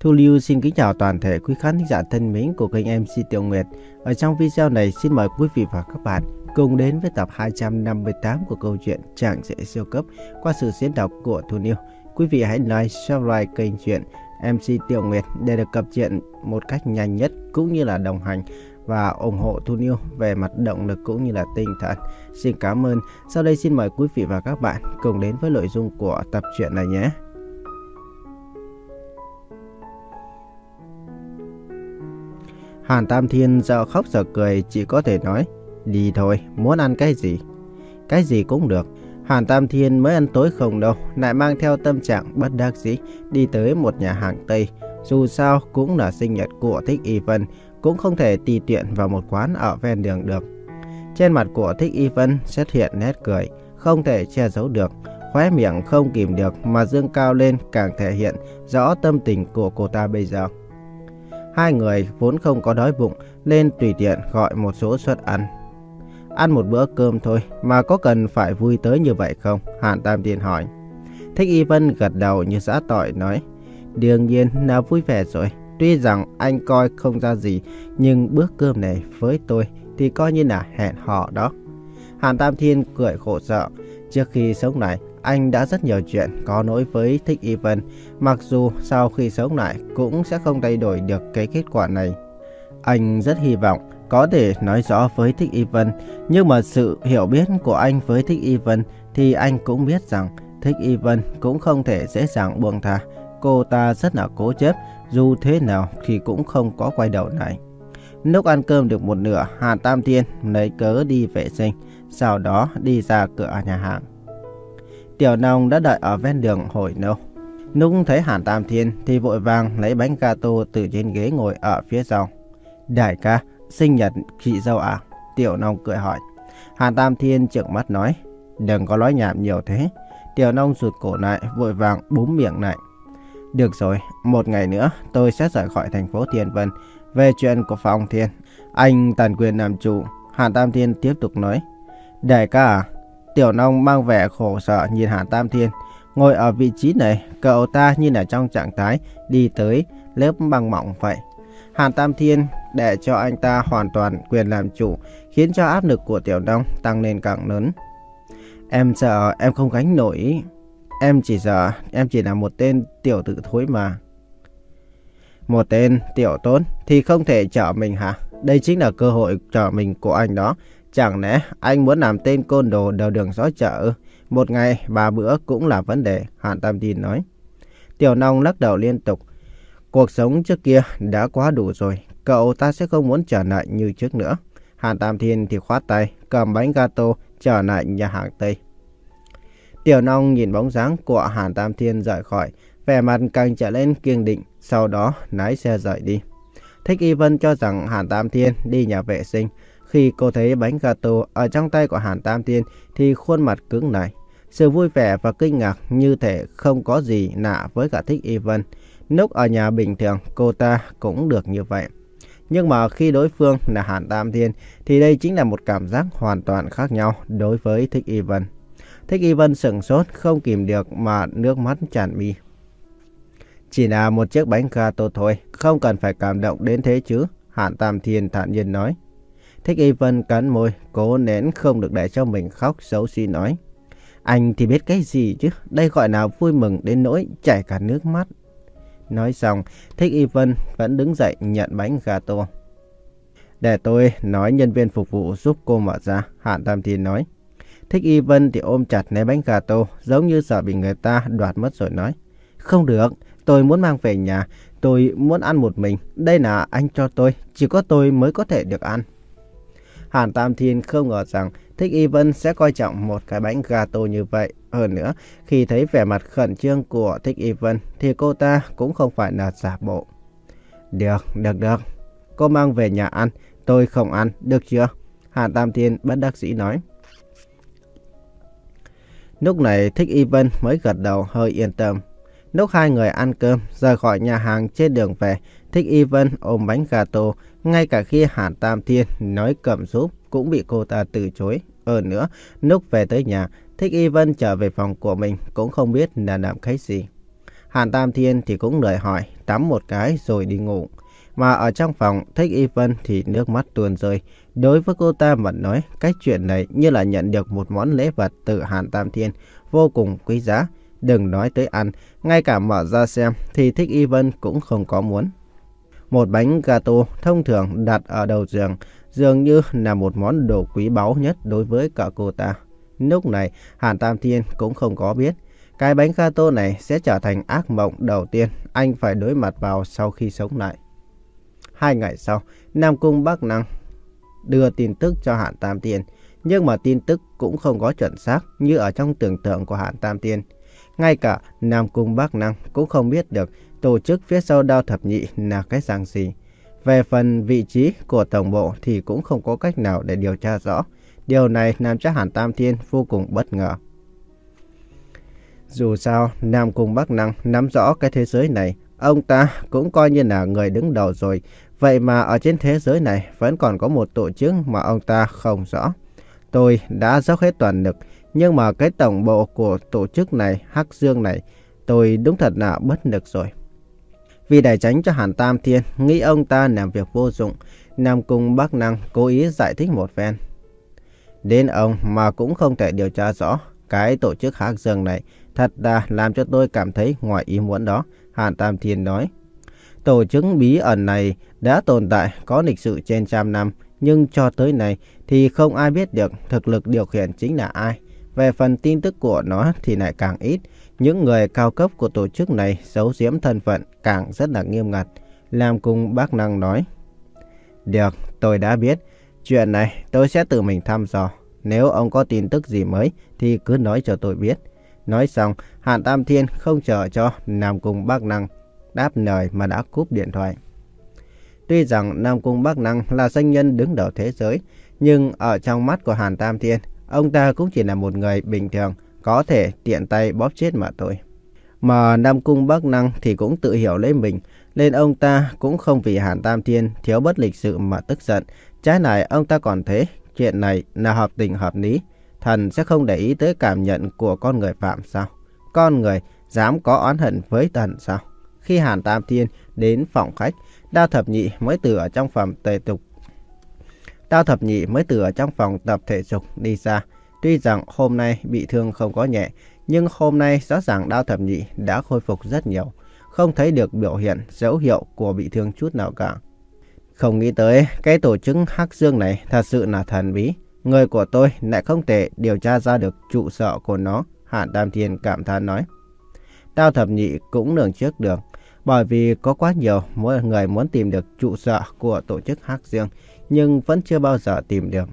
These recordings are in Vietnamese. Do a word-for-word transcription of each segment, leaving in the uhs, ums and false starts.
Thu Lưu xin kính chào toàn thể quý khán thính giả thân mến của kênh em xê Tiểu Nguyệt. Ở trong video này xin mời quý vị và các bạn cùng đến với tập hai trăm năm mươi tám của câu chuyện Chàng Rể Siêu Cấp qua sự diễn đọc của Thu Lưu. Quý vị hãy like, subscribe kênh truyện em xê Tiểu Nguyệt để được cập truyện một cách nhanh nhất cũng như là đồng hành và ủng hộ Thu Lưu về mặt động lực cũng như là tinh thần. Xin cảm ơn. Sau đây xin mời quý vị và các bạn cùng đến với nội dung của tập truyện này nhé. Hàn Tam Thiên giờ khóc giờ cười, chỉ có thể nói đi thôi, muốn ăn cái gì? Cái gì cũng được. Hàn Tam Thiên mới ăn tối không đâu, lại mang theo tâm trạng bất đắc dĩ đi tới một nhà hàng Tây. Dù sao cũng là sinh nhật của Thích Y Vân, cũng không thể tùy tiện vào một quán ở ven đường được. Trên mặt của Thích Y Vân xuất hiện nét cười, không thể che giấu được. Khóe miệng không kìm được mà dương cao lên, càng thể hiện rõ tâm tình của cô ta bây giờ. Hai người vốn không có đói bụng nên tùy tiện gọi một số suất ăn. Ăn một bữa cơm thôi mà có cần phải vui tới như vậy không? Hàn Tam Thiên hỏi. Thích Y Vân gật đầu như giã tỏi nói. Đương nhiên là vui vẻ rồi. Tuy rằng anh coi không ra gì, nhưng bữa cơm này với tôi thì coi như là hẹn hò đó. Hàn Tam Thiên cười khổ sở. Trước khi sống lại, anh đã rất nhiều chuyện có lỗi với Thích Y Vân. Mặc dù sau khi sống lại cũng sẽ không thay đổi được cái kết quả này. Anh rất hy vọng có thể nói rõ với Thích Y Vân. Nhưng mà sự hiểu biết của anh với Thích Y Vân thì anh cũng biết rằng Thích Y Vân cũng không thể dễ dàng buông tha. Cô ta rất là cố chấp, dù thế nào thì cũng không có quay đầu lại. Lúc ăn cơm được một nửa, Hàn Tam Thiên lấy cớ đi vệ sinh, sau đó đi ra cửa nhà hàng. Tiểu Nông đã đợi ở ven đường hồi lâu. Lúc thấy Hàn Tam Thiên thì vội vàng lấy bánh gato từ trên ghế ngồi ở phía sau. Đại ca, sinh nhật chị dâu à? Tiểu Nông cười hỏi. Hàn Tam Thiên trợn mắt nói. Đừng có nói nhảm nhiều thế. Tiểu Nông rụt cổ lại, vội vàng búm miệng lại. Được rồi, một ngày nữa tôi sẽ rời khỏi thành phố Thiên Vân. Về chuyện của Phong Thiên, anh toàn quyền làm chủ. Hàn Tam Thiên tiếp tục nói. Đại ca à? Tiểu Nông mang vẻ khổ sở nhìn Hàn Tam Thiên. Ngồi ở vị trí này, cậu ta như là trong trạng thái đi tới lớp băng mỏng vậy. Hàn Tam Thiên để cho anh ta hoàn toàn quyền làm chủ, khiến cho áp lực của Tiểu Nông tăng lên càng lớn. Em sợ em không gánh nổi. Em chỉ sợ em chỉ là một tên tiểu tử thối mà. Một tên tiểu tốt thì không thể chở mình hả? Đây chính là cơ hội chở mình của anh đó. Chẳng lẽ anh muốn làm tên côn đồ đầu đường xó chợ? Một ngày ba bữa cũng là vấn đề, Hàn Tam Thiên nói. Tiểu Nông lắc đầu liên tục. Cuộc sống trước kia đã quá đủ rồi, cậu ta sẽ không muốn trở lại như trước nữa. Hàn Tam Thiên thì khoát tay, cầm bánh gato trở lại nhà hàng Tây. Tiểu Nông nhìn bóng dáng của Hàn Tam Thiên rời khỏi, vẻ mặt càng trở lên kiên định, sau đó lái xe rời đi. Thích Y Vân cho rằng Hàn Tam Thiên đi nhà vệ sinh. Khi cô thấy bánh gato ở trong tay của Hàn Tam Thiên thì khuôn mặt cứng lại. Sự vui vẻ và kinh ngạc như thể không có gì lạ với cả Thích Y Vân. Lúc ở nhà bình thường cô ta cũng được như vậy. Nhưng mà khi đối phương là Hàn Tam Thiên thì đây chính là một cảm giác hoàn toàn khác nhau đối với Thích Y Vân. Thích Y Vân sững sốt không kìm được mà nước mắt tràn mi. Chỉ là một chiếc bánh gato thôi, không cần phải cảm động đến thế chứ, Hàn Tam Thiên thản nhiên nói. Thích Y Vân cắn môi, cố nén không được để cho mình khóc, xấu xí nói. Anh thì biết cái gì chứ, đây gọi là vui mừng đến nỗi chảy cả nước mắt. Nói xong, Thích Y Vân vẫn đứng dậy nhận bánh gato. Để tôi nói nhân viên phục vụ giúp cô mở ra, Hàn Tam Thiên nói. Thích Y Vân thì ôm chặt lấy bánh gato, giống như sợ bị người ta đoạt mất rồi nói. Không được, tôi muốn mang về nhà, tôi muốn ăn một mình, đây là anh cho tôi, chỉ có tôi mới có thể được ăn. Hàn Tam Thiên không ngờ rằng Thích Y Vân sẽ coi trọng một cái bánh gato như vậy. Hơn nữa, khi thấy vẻ mặt khẩn trương của Thích Y Vân thì cô ta cũng không phải là giả bộ. Được, được, được. Cô mang về nhà ăn, tôi không ăn, được chưa? Hàn Tam Thiên bất đắc dĩ nói. Lúc này Thích Y Vân mới gật đầu hơi yên tâm. Lúc hai người ăn cơm, rời khỏi nhà hàng trên đường về, Thích Y Vân ôm bánh gato, ngay cả khi Hàn Tam Thiên nói cầm giúp cũng bị cô ta từ chối. Hơn nữa, lúc về tới nhà, Thích Y Vân trở về phòng của mình cũng không biết là làm cái gì. Hàn Tam Thiên thì cũng lười hỏi, tắm một cái rồi đi ngủ. Mà ở trong phòng, Thích Y Vân thì nước mắt tuôn rơi. Đối với cô ta mà nói, cái chuyện này như là nhận được một món lễ vật từ Hàn Tam Thiên, vô cùng quý giá. Đừng nói tới ăn, ngay cả mở ra xem thì Thích Y Vân cũng không có muốn. Một bánh gato thông thường đặt ở đầu giường, dường như là một món đồ quý báu nhất đối với cả cô ta. Lúc này, Hàn Tam Thiên cũng không có biết, cái bánh gato này sẽ trở thành ác mộng đầu tiên anh phải đối mặt vào sau khi sống lại. Hai ngày sau, Nam Cung Bắc Năng đưa tin tức cho Hàn Tam Thiên, nhưng mà tin tức cũng không có chuẩn xác như ở trong tưởng tượng của Hàn Tam Thiên. Ngay cả Nam Cung Bắc Năng cũng không biết được tổ chức phía sau Đao Thập Nhị là cái dạng gì. Về phần vị trí của tổng bộ thì cũng không có cách nào để điều tra rõ. Điều này làm cho Hàn Tam Thiên vô cùng bất ngờ. Dù sao, Nam Cung Bắc Năng nắm rõ cái thế giới này, ông ta cũng coi như là người đứng đầu rồi. Vậy mà ở trên thế giới này vẫn còn có một tổ chức mà ông ta không rõ. Tôi đã dốc hết toàn lực, nhưng mà cái tổng bộ của tổ chức này, Hắc Dương này, tôi đúng thật là bất lực rồi. Vì để tránh cho Hàn Tam Thiên nghĩ ông ta làm việc vô dụng, Nam Cung Bắc Năng cố ý giải thích một phen. Đến ông mà cũng không thể điều tra rõ cái tổ chức Hắc Dương này, thật là làm cho tôi cảm thấy ngoài ý muốn đó, Hàn Tam Thiên nói. Tổ chức bí ẩn này đã tồn tại có lịch sử trên trăm năm, nhưng cho tới nay thì không ai biết được thực lực điều khiển chính là ai. Về phần tin tức của nó thì lại càng ít. Những người cao cấp của tổ chức này giấu giếm thân phận càng rất là nghiêm ngặt. Nam Cung Bắc Năng nói. Được, tôi đã biết. Chuyện này tôi sẽ tự mình thăm dò. Nếu ông có tin tức gì mới thì cứ nói cho tôi biết. Nói xong, Hàn Tam Thiên không chờ cho Nam Cung Bắc Năng đáp lời mà đã cúp điện thoại. Tuy rằng Nam Cung Bắc Năng là doanh nhân đứng đầu thế giới, nhưng ở trong mắt của Hàn Tam Thiên, ông ta cũng chỉ là một người bình thường, có thể tiện tay bóp chết mà thôi. Mà Nam Cung Bắc Năng thì cũng tự hiểu lấy mình, nên ông ta cũng không vì Hàn Tam Thiên thiếu bất lịch sự mà tức giận. Trái lại ông ta còn thấy chuyện này là hợp tình hợp lý. Thần sẽ không để ý tới cảm nhận của con người phạm sao? Con người dám có oán hận với thần sao? Khi Hàn Tam Thiên đến phòng khách, Đao Thập Nhị mới từ ở trong phòng tề tục. Đao Thập Nhị mới từ ở trong phòng tập thể dục đi ra. Tuy rằng hôm nay bị thương không có nhẹ, nhưng hôm nay rõ ràng Đao Thập Nhị đã khôi phục rất nhiều, không thấy được biểu hiện dấu hiệu của bị thương chút nào cả. Không nghĩ tới cái tổ chức Hắc Dương này thật sự là thần bí. Người của tôi lại không thể điều tra ra được trụ sở của nó, Hàn Tam Thiên cảm thán nói. Đao Thập Nhị cũng lường trước được, bởi vì có quá nhiều mỗi người muốn tìm được trụ sở của tổ chức Hắc Dương, nhưng vẫn chưa bao giờ tìm được.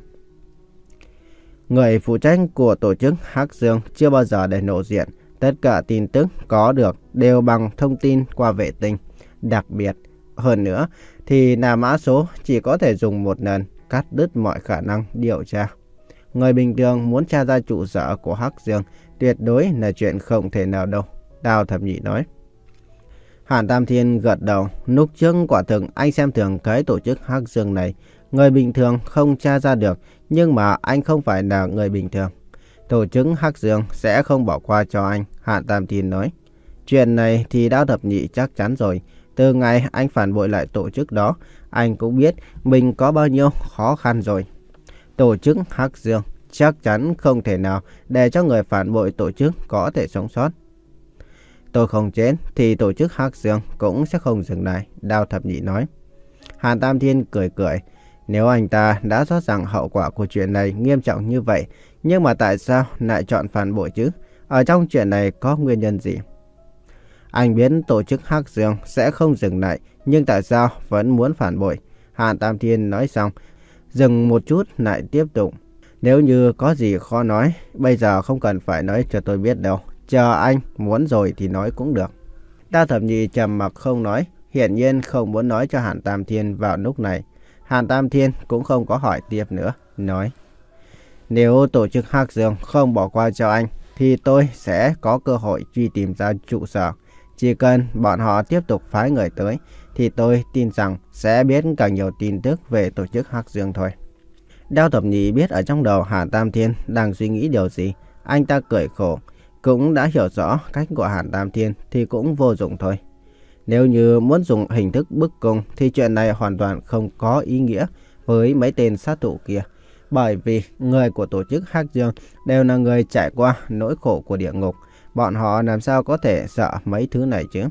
Người phụ trách của tổ chức Hắc Dương chưa bao giờ để lộ diện, tất cả tin tức có được đều bằng thông tin qua vệ tinh. Đặc biệt hơn nữa thì là mã số chỉ có thể dùng một lần, cắt đứt mọi khả năng điều tra. Người bình thường muốn tra ra trụ sở của Hắc Dương tuyệt đối là chuyện không thể nào đâu, Đao Thập Nhị nói. Hàn Tam Thiên gật đầu, lúc trước quả thực anh xem thường cái tổ chức Hắc Dương này. Người bình thường không tra ra được, nhưng mà anh không phải là người bình thường. Tổ chức Hắc Dương sẽ không bỏ qua cho anh, Hàn Tam Thiên nói. Chuyện này thì Đao Thập Nhị chắc chắn rồi. Từ ngày anh phản bội lại tổ chức đó, anh cũng biết mình có bao nhiêu khó khăn rồi. Tổ chức Hắc Dương chắc chắn không thể nào để cho người phản bội tổ chức có thể sống sót. Tôi không chết thì tổ chức Hắc Dương cũng sẽ không dừng lại, Đao Thập Nhị nói. Hàn Tam Thiên cười cười. Nếu anh ta đã rõ ràng hậu quả của chuyện này nghiêm trọng như vậy, nhưng mà tại sao lại chọn phản bội chứ? Ở trong chuyện này có nguyên nhân gì? Anh biết tổ chức Hắc Dương sẽ không dừng lại, nhưng tại sao vẫn muốn phản bội? Hàn Tam Thiên nói xong, dừng một chút lại tiếp tục. Nếu như có gì khó nói, bây giờ không cần phải nói cho tôi biết đâu. Chờ anh muốn rồi thì nói cũng được. Đao Thập Nhị trầm mặc không nói, hiển nhiên không muốn nói cho Hàn Tam Thiên vào lúc này. Hàn Tam Thiên cũng không có hỏi tiếp nữa, nói. Nếu tổ chức Hắc Dương không bỏ qua cho anh, thì tôi sẽ có cơ hội truy tìm ra trụ sở. Chỉ cần bọn họ tiếp tục phái người tới, thì tôi tin rằng sẽ biết càng nhiều tin tức về tổ chức Hắc Dương thôi. Đao Thập Nhị biết ở trong đầu Hàn Tam Thiên đang suy nghĩ điều gì. Anh ta cười khổ. cũng đã hiểu rõ cách của Hàn Tam Thiên thì cũng vô dụng thôi. Nếu như muốn dùng hình thức bức cung thì chuyện này hoàn toàn không có ý nghĩa với mấy tên sát thủ kia. Bởi vì người của tổ chức Hắc Dương đều là người trải qua nỗi khổ của địa ngục. Bọn họ làm sao có thể sợ mấy thứ này chứ?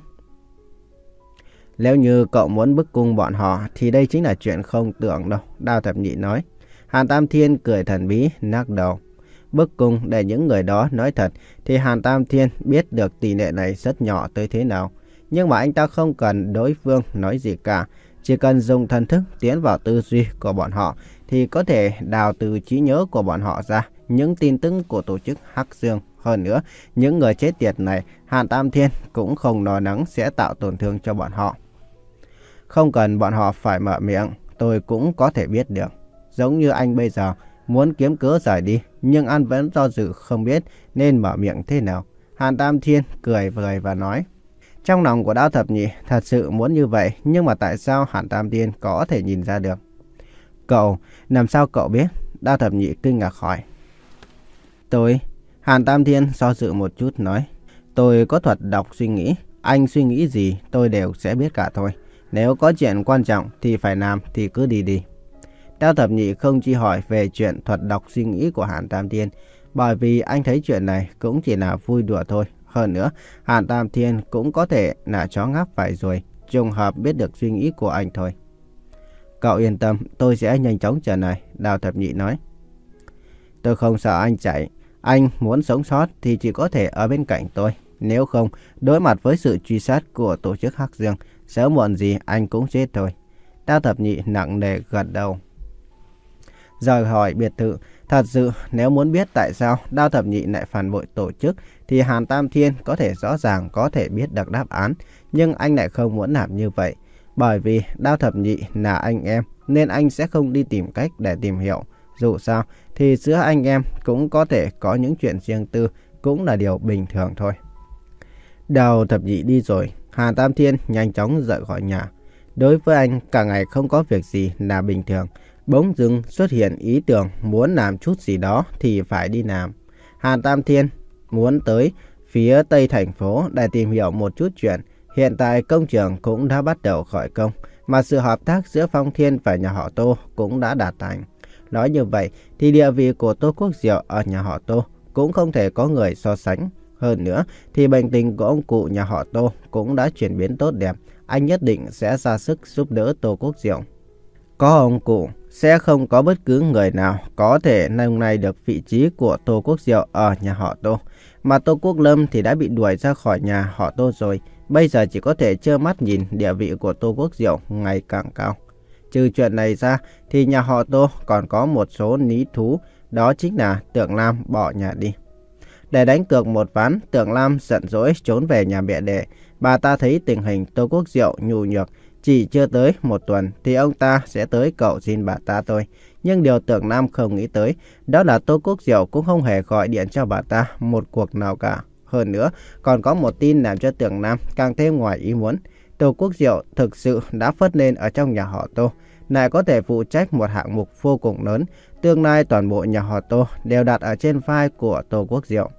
Nếu như cậu muốn bức cung bọn họ thì đây chính là chuyện không tưởng đâu, Đao Thập Nhị nói. Hàn Tam Thiên cười thần bí, lắc đầu. Bức cung để những người đó nói thật thì Hàn Tam Thiên biết được tỷ lệ này rất nhỏ tới thế nào. Nhưng mà anh ta không cần đối phương nói gì cả. Chỉ cần dùng thần thức tiến vào tư duy của bọn họ thì có thể đào từ trí nhớ của bọn họ ra những tin tức của tổ chức Hắc Dương. Hơn nữa, những người chết tiệt này, Hàn Tam Thiên cũng không lo lắng sẽ tạo tổn thương cho bọn họ. Không cần bọn họ phải mở miệng, tôi cũng có thể biết được. Giống như anh bây giờ, muốn kiếm cớ rời đi, nhưng anh vẫn do dự không biết nên mở miệng thế nào. Hàn Tam Thiên cười vời và nói. Trong lòng của Đao Thập Nhị thật sự muốn như vậy, nhưng mà tại sao Hàn Tam Thiên có thể nhìn ra được? Cậu, làm sao cậu biết? Đao Thập Nhị kinh ngạc hỏi. Tôi, Hàn Tam Thiên do dự một chút nói. Tôi có thuật đọc suy nghĩ, anh suy nghĩ gì tôi đều sẽ biết cả thôi. Nếu có chuyện quan trọng thì phải làm thì cứ đi đi. Đao Thập Nhị không chỉ hỏi về chuyện thuật đọc suy nghĩ của Hàn Tam Thiên, bởi vì anh thấy chuyện này cũng chỉ là vui đùa thôi. Hơn nữa, Hàn Tam Thiên cũng có thể là chó ngáp phải rồi, trùng hợp biết được suy nghĩ của anh thôi. Cậu yên tâm, tôi sẽ nhanh chóng trở lại, Đao Thập Nhị nói. Tôi không sợ anh chạy, anh muốn sống sót thì chỉ có thể ở bên cạnh tôi. Nếu không, đối mặt với sự truy sát của tổ chức Hắc Dương, sớm muộn gì anh cũng chết thôi. Đao Thập Nhị nặng nề gật đầu. Rời hỏi biệt thự, thật sự nếu muốn biết tại sao Đao Thập Nhị lại phản bội tổ chức thì Hàn Tam Thiên có thể rõ ràng có thể biết được đáp án, nhưng anh lại không muốn làm như vậy. Bởi vì Đao Thập Nhị là anh em nên anh sẽ không đi tìm cách để tìm hiểu. Dù sao thì giữa anh em cũng có thể có những chuyện riêng tư, cũng là điều bình thường thôi. Đao Thập Nhị đi rồi, Hàn Tam Thiên nhanh chóng rời khỏi nhà. Đối với anh, cả ngày không có việc gì là bình thường. Bỗng dưng xuất hiện ý tưởng muốn làm chút gì đó thì phải đi làm. Hàn Tam Thiên muốn tới phía tây thành phố để tìm hiểu một chút chuyện. Hiện tại công trường cũng đã bắt đầu khởi công, mà sự hợp tác giữa Phong Thiên và nhà họ Tô cũng đã đạt thành. Nói như vậy thì địa vị của Tô Quốc Diệu ở nhà họ Tô cũng không thể có người so sánh. Hơn nữa thì bệnh tình của ông cụ nhà họ Tô cũng đã chuyển biến tốt đẹp. Anh nhất định sẽ ra sức giúp đỡ Tô Quốc Diệu. Có ông cụ, sẽ không có bất cứ người nào có thể nâng nay được vị trí của Tô Quốc Diệu ở nhà họ Tô. Mà Tô Quốc Lâm thì đã bị đuổi ra khỏi nhà họ Tô rồi. Bây giờ chỉ có thể trơ mắt nhìn địa vị của Tô Quốc Diệu ngày càng cao. Trừ chuyện này ra thì nhà họ Tô còn có một số lý thú, đó chính là Tưởng Lam bỏ nhà đi. Để đánh cược một ván, Tưởng Lam giận dỗi trốn về nhà mẹ đẻ. Bà ta thấy tình hình Tô Quốc Diệu nhu nhược, chỉ chưa tới một tuần thì ông ta sẽ tới cầu xin bà ta thôi. Nhưng điều Tưởng Lam không nghĩ tới đó là Tô Quốc Diệu cũng không hề gọi điện cho bà ta một cuộc nào cả. Hơn nữa, còn có một tin làm cho Tưởng Lam càng thêm ngoài ý muốn. Tô Quốc Diệu thực sự đã phất lên ở trong nhà họ Tô, lại có thể phụ trách một hạng mục vô cùng lớn. Tương lai toàn bộ nhà họ Tô đều đặt ở trên vai của Tô Quốc Diệu.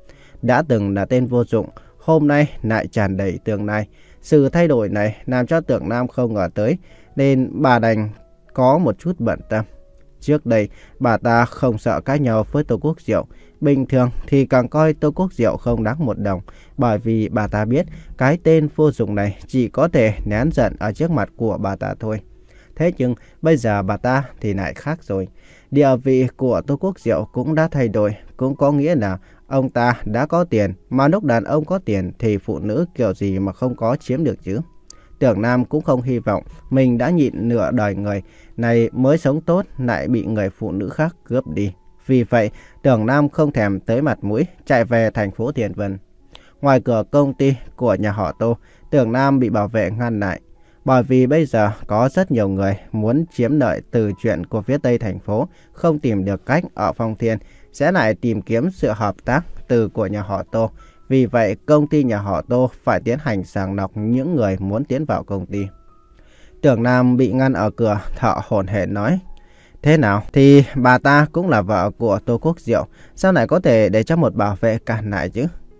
Đã từng là tên vô dụng, hôm nay lại tràn đầy tương lai. Sự thay đổi này làm cho Tưởng Lam không ngờ tới, nên bà đành có một chút bận tâm. Trước đây, bà ta không sợ cãi nhau với Tô Quốc Diệu. Bình thường thì càng coi Tô Quốc Diệu không đáng một đồng, bởi vì bà ta biết cái tên vô dụng này chỉ có thể nén giận ở trước mặt của bà ta thôi. Thế nhưng bây giờ bà ta thì lại khác rồi. Địa vị của Tô Quốc Diệu cũng đã thay đổi, cũng có nghĩa là ông ta đã có tiền, mà lúc đàn ông có tiền thì phụ nữ kiểu gì mà không có chiếm được chứ. Tưởng Lam cũng không hy vọng mình đã nhịn nửa đời người này mới sống tốt lại bị người phụ nữ khác cướp đi. Vì vậy, Tưởng Lam không thèm tới mặt mũi chạy về thành phố Thiền Vân. Ngoài cửa công ty của nhà họ Tô, Tưởng Lam bị bảo vệ ngăn lại. Bởi vì bây giờ có rất nhiều người muốn chiếm lợi từ chuyện của phía Tây thành phố, không tìm được cách ở Phong Thiên, sẽ lại tìm kiếm sự hợp tác từ của nhà họ Tô. Vì vậy, công ty nhà họ Tô phải tiến hành sàng lọc những người muốn tiến vào công ty. Tưởng Lam bị ngăn ở cửa, thở hổn hển nói. Thế nào? Thì bà ta cũng là vợ của Tô Quốc Diệu, sao lại có thể để cho một bảo vệ cản lại chứ?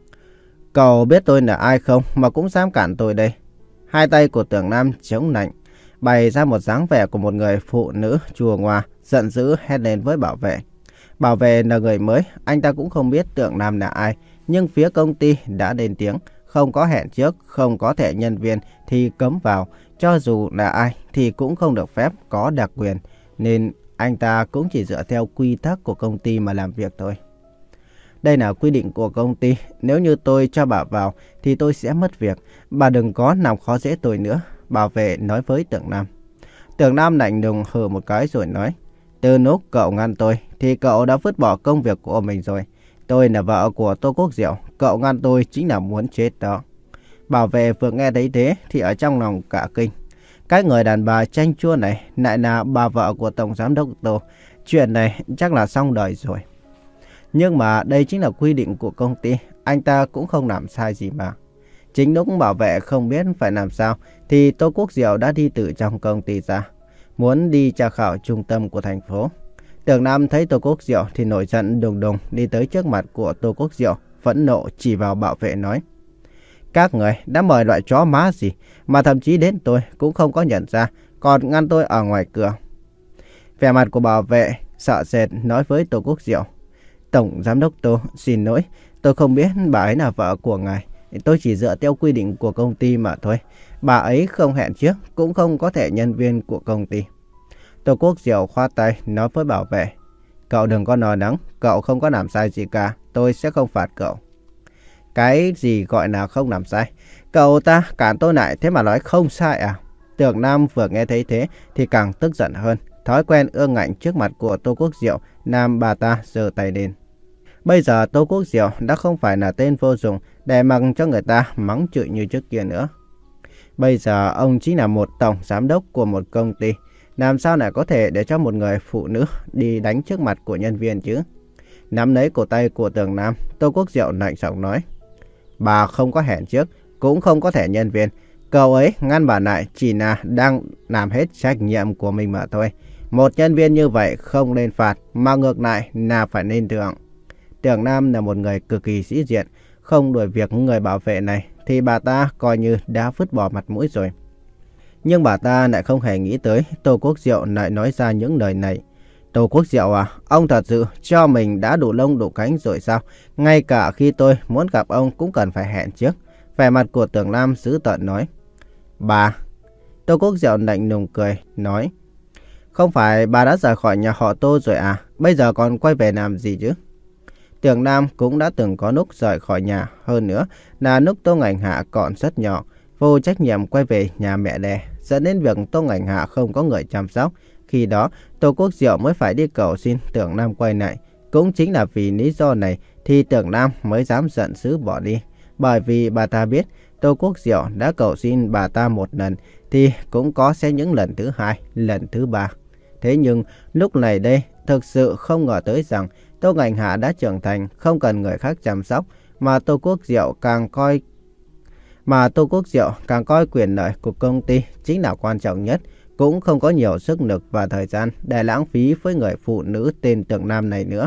Cậu biết tôi là ai không mà cũng dám cản tôi đây? Hai tay của Tưởng Nam chống nạnh, bày ra một dáng vẻ của một người phụ nữ chua ngoa, giận dữ hét lên với bảo vệ. Bảo vệ là người mới, anh ta cũng không biết Tưởng Nam là ai, nhưng phía công ty đã lên tiếng, không có hẹn trước, không có thẻ nhân viên thì cấm vào, cho dù là ai thì cũng không được phép có đặc quyền, nên anh ta cũng chỉ dựa theo quy tắc của công ty mà làm việc thôi. Đây là quy định của công ty, nếu như tôi cho bà vào thì tôi sẽ mất việc, bà đừng có làm khó dễ tôi nữa, bảo vệ nói với Tưởng Nam. Tưởng Nam lạnh lùng hừ một cái rồi nói, từ lúc cậu ngăn tôi thì cậu đã vứt bỏ công việc của mình rồi. Tôi là vợ của Tô Quốc Diệu, cậu ngăn tôi chính là muốn chết đó. Bảo vệ vừa nghe thấy thế thì ở trong lòng cả kinh. Cái người đàn bà chanh chua này lại là bà vợ của Tổng Giám đốc Tô. Chuyện này chắc là xong đời rồi. Nhưng mà đây chính là quy định của công ty, anh ta cũng không làm sai gì mà. Chính lúc bảo vệ không biết phải làm sao thì Tô Quốc Diệu đã đi từ trong công ty ra, muốn đi tra khảo trung tâm của thành phố. Tưởng Nam thấy Tô Quốc Diệu thì nổi giận đùng đùng đi tới trước mặt của Tô Quốc Diệu, phẫn nộ chỉ vào bảo vệ nói, các người đã mời loại chó má gì mà thậm chí đến tôi cũng không có nhận ra, còn ngăn tôi ở ngoài cửa. Vẻ mặt của bảo vệ sợ sệt nói với Tô Quốc Diệu, Tổng Giám đốc Tô, xin lỗi, tôi không biết bà ấy là vợ của ngài. Tôi chỉ dựa theo quy định của công ty mà thôi. Bà ấy không hẹn trước, cũng không có thẻ nhân viên của công ty. Tô Quốc Diệu khoát tay nói với bảo vệ, cậu đừng có nói nắng, cậu không có làm sai gì cả, tôi sẽ không phạt cậu. Cái gì gọi là không làm sai? Cậu ta cản tôi lại thế mà nói không sai à? Tưởng Nam vừa nghe thấy thế thì càng tức giận hơn. Thói quen ương ngạnh trước mặt của Tô Quốc Diệu, nam bà ta giơ tay lên. Bây giờ Tô Quốc Diệu đã không phải là tên vô dụng để mặc cho người ta mắng chửi như trước kia nữa. Bây giờ ông chính là một tổng giám đốc của một công ty. Làm sao lại có thể để cho một người phụ nữ đi đánh trước mặt của nhân viên chứ? Nắm lấy cổ tay của Tưởng Nam, Tô Quốc Diệu lạnh giọng nói, bà không có hẹn trước, cũng không có thẻ nhân viên. Cậu ấy ngăn bà lại chỉ là đang làm hết trách nhiệm của mình mà thôi. Một nhân viên như vậy không nên phạt, mà ngược lại là phải nên thưởng. Tưởng Nam là một người cực kỳ sĩ diện, không đuổi việc người bảo vệ này thì bà ta coi như đã vứt bỏ mặt mũi rồi. Nhưng bà ta lại không hề nghĩ tới Tô Quốc Diệu lại nói ra những lời này. Tô Quốc Diệu à, ông thật sự cho mình đã đủ lông đủ cánh rồi sao? Ngay cả khi tôi muốn gặp ông cũng cần phải hẹn trước. Vẻ mặt của Tưởng Nam dữ tợn nói. Bà. Tô Quốc Diệu lạnh lùng cười, nói. Không phải bà đã rời khỏi nhà họ Tô rồi à? Bây giờ còn quay về làm gì chứ? Tưởng Nam cũng đã từng có lúc rời khỏi nhà, hơn nữa là lúc Tô Ngành Hạ còn rất nhỏ, vô trách nhiệm quay về nhà mẹ đẻ, dẫn đến việc Tô Ngành Hạ không có người chăm sóc. Khi đó, Tô Quốc Diệu mới phải đi cầu xin Tưởng Nam quay lại. Cũng chính là vì lý do này thì Tưởng Nam mới dám giận dữ bỏ đi. Bởi vì bà ta biết Tô Quốc Diệu đã cầu xin bà ta một lần thì cũng có sẽ những lần thứ hai, lần thứ ba. Thế nhưng lúc này đây thực sự không ngờ tới rằng Tô Ngành Hạ đã trưởng thành, không cần người khác chăm sóc, mà Tô Quốc Diệu càng coi mà Tô Quốc Diệu càng coi quyền lợi của công ty chính là quan trọng nhất, cũng không có nhiều sức lực và thời gian để lãng phí với người phụ nữ tên Tưởng Nam này nữa.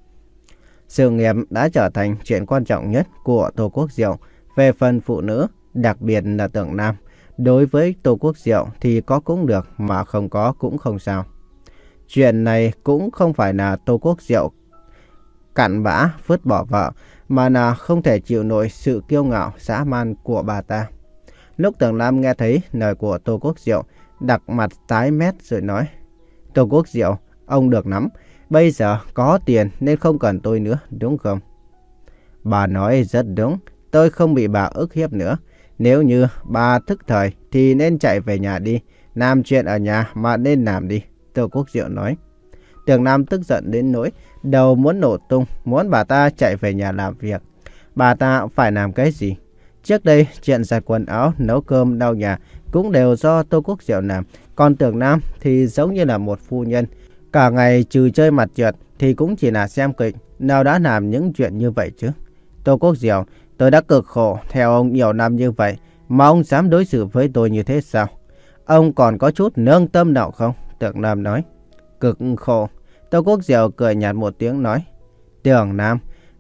Sự nghiệp đã trở thành chuyện quan trọng nhất của Tô Quốc Diệu. Về phần phụ nữ, đặc biệt là Tưởng Nam, đối với Tô Quốc Diệu thì có cũng được mà không có cũng không sao. Chuyện này cũng không phải là Tô Quốc Diệu cặn bã vứt bỏ vợ, mà là không thể chịu nổi sự kiêu ngạo dã man của bà ta. Lúc Tưởng Nam nghe thấy lời của Tô Quốc Diệu, đặt mặt tái mét rồi nói. Tô Quốc Diệu, ông được lắm. Bây giờ có tiền nên không cần tôi nữa, đúng không? Bà nói rất đúng. Tôi không bị bà ức hiếp nữa. Nếu như bà thức thời thì nên chạy về nhà đi. Làm chuyện ở nhà mà nên làm đi, Tô Quốc Diệu nói. Tưởng Nam tức giận đến nỗi đầu muốn nổ tung, muốn bà ta chạy về nhà làm việc. Bà ta phải làm cái gì? Trước đây chuyện giặt quần áo, nấu cơm, lau nhà cũng đều do Tô Quốc Diệu làm. Còn Tưởng Nam thì giống như là một phu nhân, cả ngày trừ chơi mặt trượt thì cũng chỉ là xem kịch, nào đã làm những chuyện như vậy chứ. Tô Quốc Diệu, tôi đã cực khổ theo ông nhiều năm như vậy, mà ông dám đối xử với tôi như thế sao? Ông còn có chút nương tâm nào không? Tưởng Nam nói. Cực khổ. Tô Quốc Diệu cười nhạt một tiếng nói. Tưởng Nam,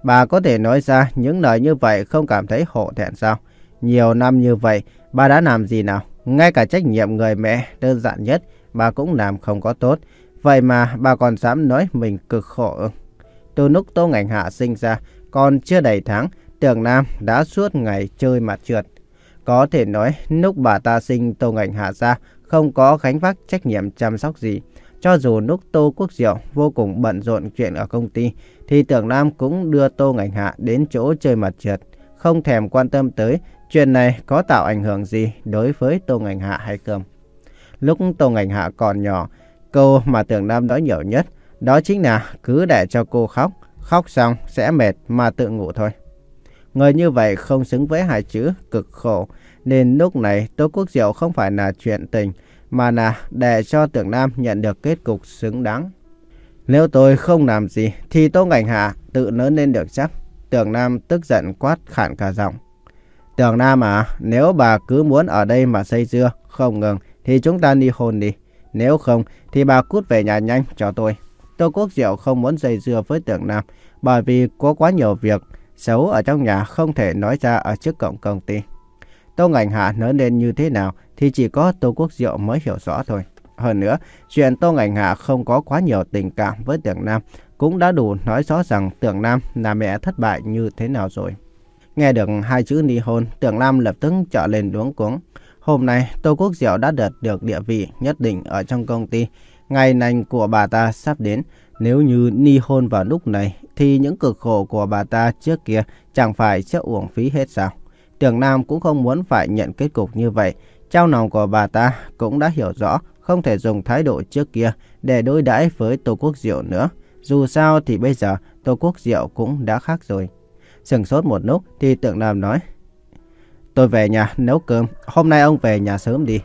Bà có thể nói ra những lời như vậy không cảm thấy hổ thẹn sao? Nhiều năm như vậy, bà đã làm gì nào? Ngay cả trách nhiệm người mẹ đơn giản nhất, bà cũng làm không có tốt. Vậy mà bà còn dám nói mình cực khổ ư? Từ lúc Tô Ngạnh Hạ sinh ra, còn chưa đầy tháng, Tưởng Nam đã suốt ngày chơi mặt trượt. Có thể nói, lúc bà ta sinh Tô Ngạnh Hạ ra, không có gánh vác trách nhiệm chăm sóc gì. Cho dù lúc Tô Quốc Diệu vô cùng bận rộn chuyện ở công ty, thì Tưởng Nam cũng đưa Tô Ngạnh Hạ đến chỗ chơi mặt trượt, không thèm quan tâm tới chuyện này có tạo ảnh hưởng gì đối với Tô Ngạnh Hạ hay không. Lúc Tô Ngạnh Hạ còn nhỏ, câu mà Tưởng Nam nói nhiều nhất, đó chính là cứ để cho cô khóc, khóc xong sẽ mệt mà tự ngủ thôi. Người như vậy không xứng với hai chữ cực khổ, nên lúc này Tô Quốc Diệu không phải là chuyện tình, mà là để cho Tưởng Nam nhận được kết cục xứng đáng. Nếu tôi không làm gì thì Tô Ngạnh Hạ tự lớn lên được chắc. Tưởng Nam tức giận quát khản cả giọng. Tưởng Nam à, nếu bà cứ muốn ở đây mà xây dưa không ngừng thì chúng ta ly hôn đi. Nếu không thì bà cút về nhà nhanh cho tôi. Tô Quốc Diệu không muốn dây dưa với Tưởng Nam bởi vì có quá nhiều việc xấu ở trong nhà không thể nói ra ở trước cổng công ty. Tô Ngạnh Hạ lớn lên như thế nào thì chỉ có Tô Quốc Diệu mới hiểu rõ thôi. Hơn nữa, chuyện Tô Ngạnh Hạ không có quá nhiều tình cảm với Tưởng Nam cũng đã đủ nói rõ rằng Tưởng Nam là mẹ thất bại như thế nào rồi. Nghe được hai chữ ly hôn, Tưởng Nam lập tức trở lên luống cuống. Hôm nay, Tô Quốc Diệu đã đạt được địa vị nhất định ở trong công ty. Ngày lành của bà ta sắp đến. Nếu như ly hôn vào lúc này, thì những cực khổ của bà ta trước kia chẳng phải sẽ uổng phí hết sao? Tưởng Nam cũng không muốn phải nhận kết cục như vậy. Trong lòng của bà ta cũng đã hiểu rõ không thể dùng thái độ trước kia để đối đãi với Tô Quốc Diệu nữa. Dù sao thì bây giờ Tô Quốc Diệu cũng đã khác rồi. Sừng sốt một lúc thì Tưởng Nam nói. Tôi về nhà nấu cơm, hôm nay ông về nhà sớm đi.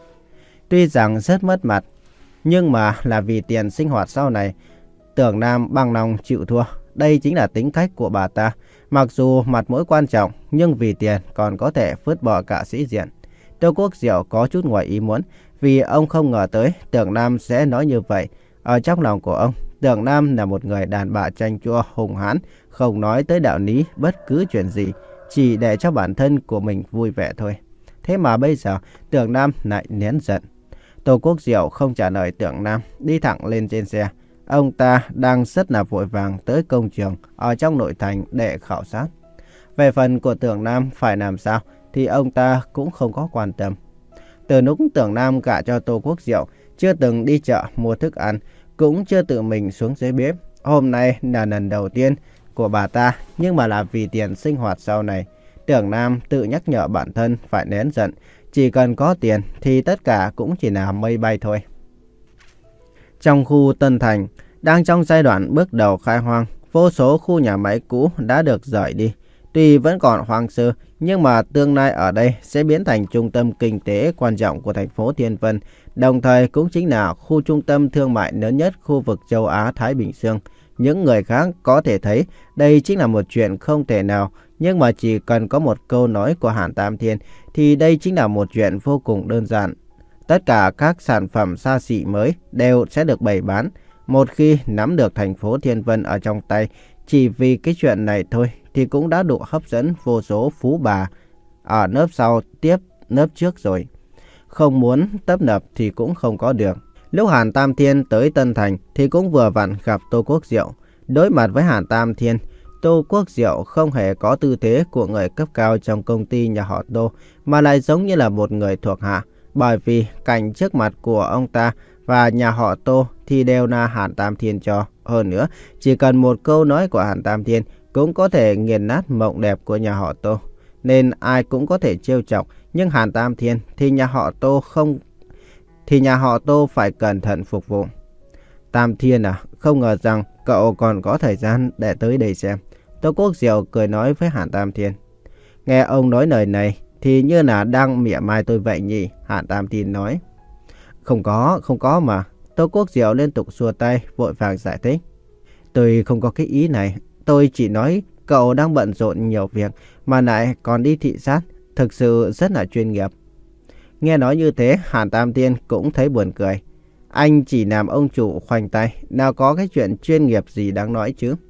Tuy rằng rất mất mặt, nhưng mà là vì tiền sinh hoạt sau này, Tưởng Nam bằng lòng chịu thua. Đây chính là tính cách của bà ta. Mặc dù mặt mũi quan trọng, nhưng vì tiền còn có thể vứt bỏ cả sĩ diện. Tô Quốc Diệu có chút ngoài ý muốn, vì ông không ngờ tới Tưởng Nam sẽ nói như vậy. Ở trong lòng của ông, Tưởng Nam là một người đàn bà chanh chua hùng hãn, không nói tới đạo lý bất cứ chuyện gì, chỉ để cho bản thân của mình vui vẻ thôi. Thế mà bây giờ Tưởng Nam lại nén giận. Tô Quốc Diệu không trả lời Tưởng Nam, đi thẳng lên trên xe. Ông ta đang rất là vội vàng tới công trường ở trong nội thành để khảo sát. Về phần của Tưởng Nam phải làm sao thì ông ta cũng không có quan tâm. Từ lúc Tưởng Nam gả cho Tô Quốc Diệu, chưa từng đi chợ mua thức ăn, cũng chưa tự mình xuống dưới bếp. Hôm nay là lần đầu tiên của bà ta, nhưng mà là vì tiền sinh hoạt sau này. Tưởng Nam tự nhắc nhở bản thân phải nén giận. Chỉ cần có tiền thì tất cả cũng chỉ là mây bay thôi. Trong khu Tân Thành, đang trong giai đoạn bước đầu khai hoang, vô số khu nhà máy cũ đã được rời đi. Tuy vẫn còn hoang sơ, nhưng mà tương lai ở đây sẽ biến thành trung tâm kinh tế quan trọng của thành phố Thiên Vân, đồng thời cũng chính là khu trung tâm thương mại lớn nhất khu vực châu Á-Thái Bình Dương. Những người khác có thể thấy đây chính là một chuyện không thể nào, nhưng mà chỉ cần có một câu nói của Hàn Tam Thiên thì đây chính là một chuyện vô cùng đơn giản. Tất cả các sản phẩm xa xỉ mới đều sẽ được bày bán. Một khi nắm được thành phố Thiên Vân ở trong tay, chỉ vì cái chuyện này thôi thì cũng đã đủ hấp dẫn vô số phú bà ở lớp sau tiếp lớp trước rồi. Không muốn tấp nập thì cũng không có được. Lúc Hàn Tam Thiên tới Tân Thành thì cũng vừa vặn gặp Tô Quốc Diệu. Đối mặt với Hàn Tam Thiên, Tô Quốc Diệu không hề có tư thế của người cấp cao trong công ty nhà họ Tô, mà lại giống như là một người thuộc hạ. Bởi vì cảnh trước mặt của ông ta và nhà họ Tô thì đều là Hàn Tam Thiên cho. Hơn nữa, chỉ cần một câu nói của Hàn Tam Thiên cũng có thể nghiền nát mộng đẹp của nhà họ Tô. Nên ai cũng có thể trêu chọc, nhưng Hàn Tam Thiên thì nhà họ Tô không thì nhà họ Tô phải cẩn thận phục vụ. Tam Thiên à, không ngờ rằng cậu còn có thời gian để tới đây xem. Tô Quốc Diệu cười nói với Hàn Tam Thiên. Nghe ông nói lời này thì như là đang mỉa mai tôi vậy nhỉ? Hàn Tam Thiên nói. Không có, không có mà. Tô Quốc Diệu liên tục xua tay, vội vàng giải thích. Tôi không có cái ý này. Tôi chỉ nói cậu đang bận rộn nhiều việc mà lại còn đi thị sát. Thực sự rất là chuyên nghiệp. Nghe nói như thế, Hàn Tam Thiên cũng thấy buồn cười. Anh chỉ làm ông chủ khoanh tay, nào có cái chuyện chuyên nghiệp gì đáng nói chứ.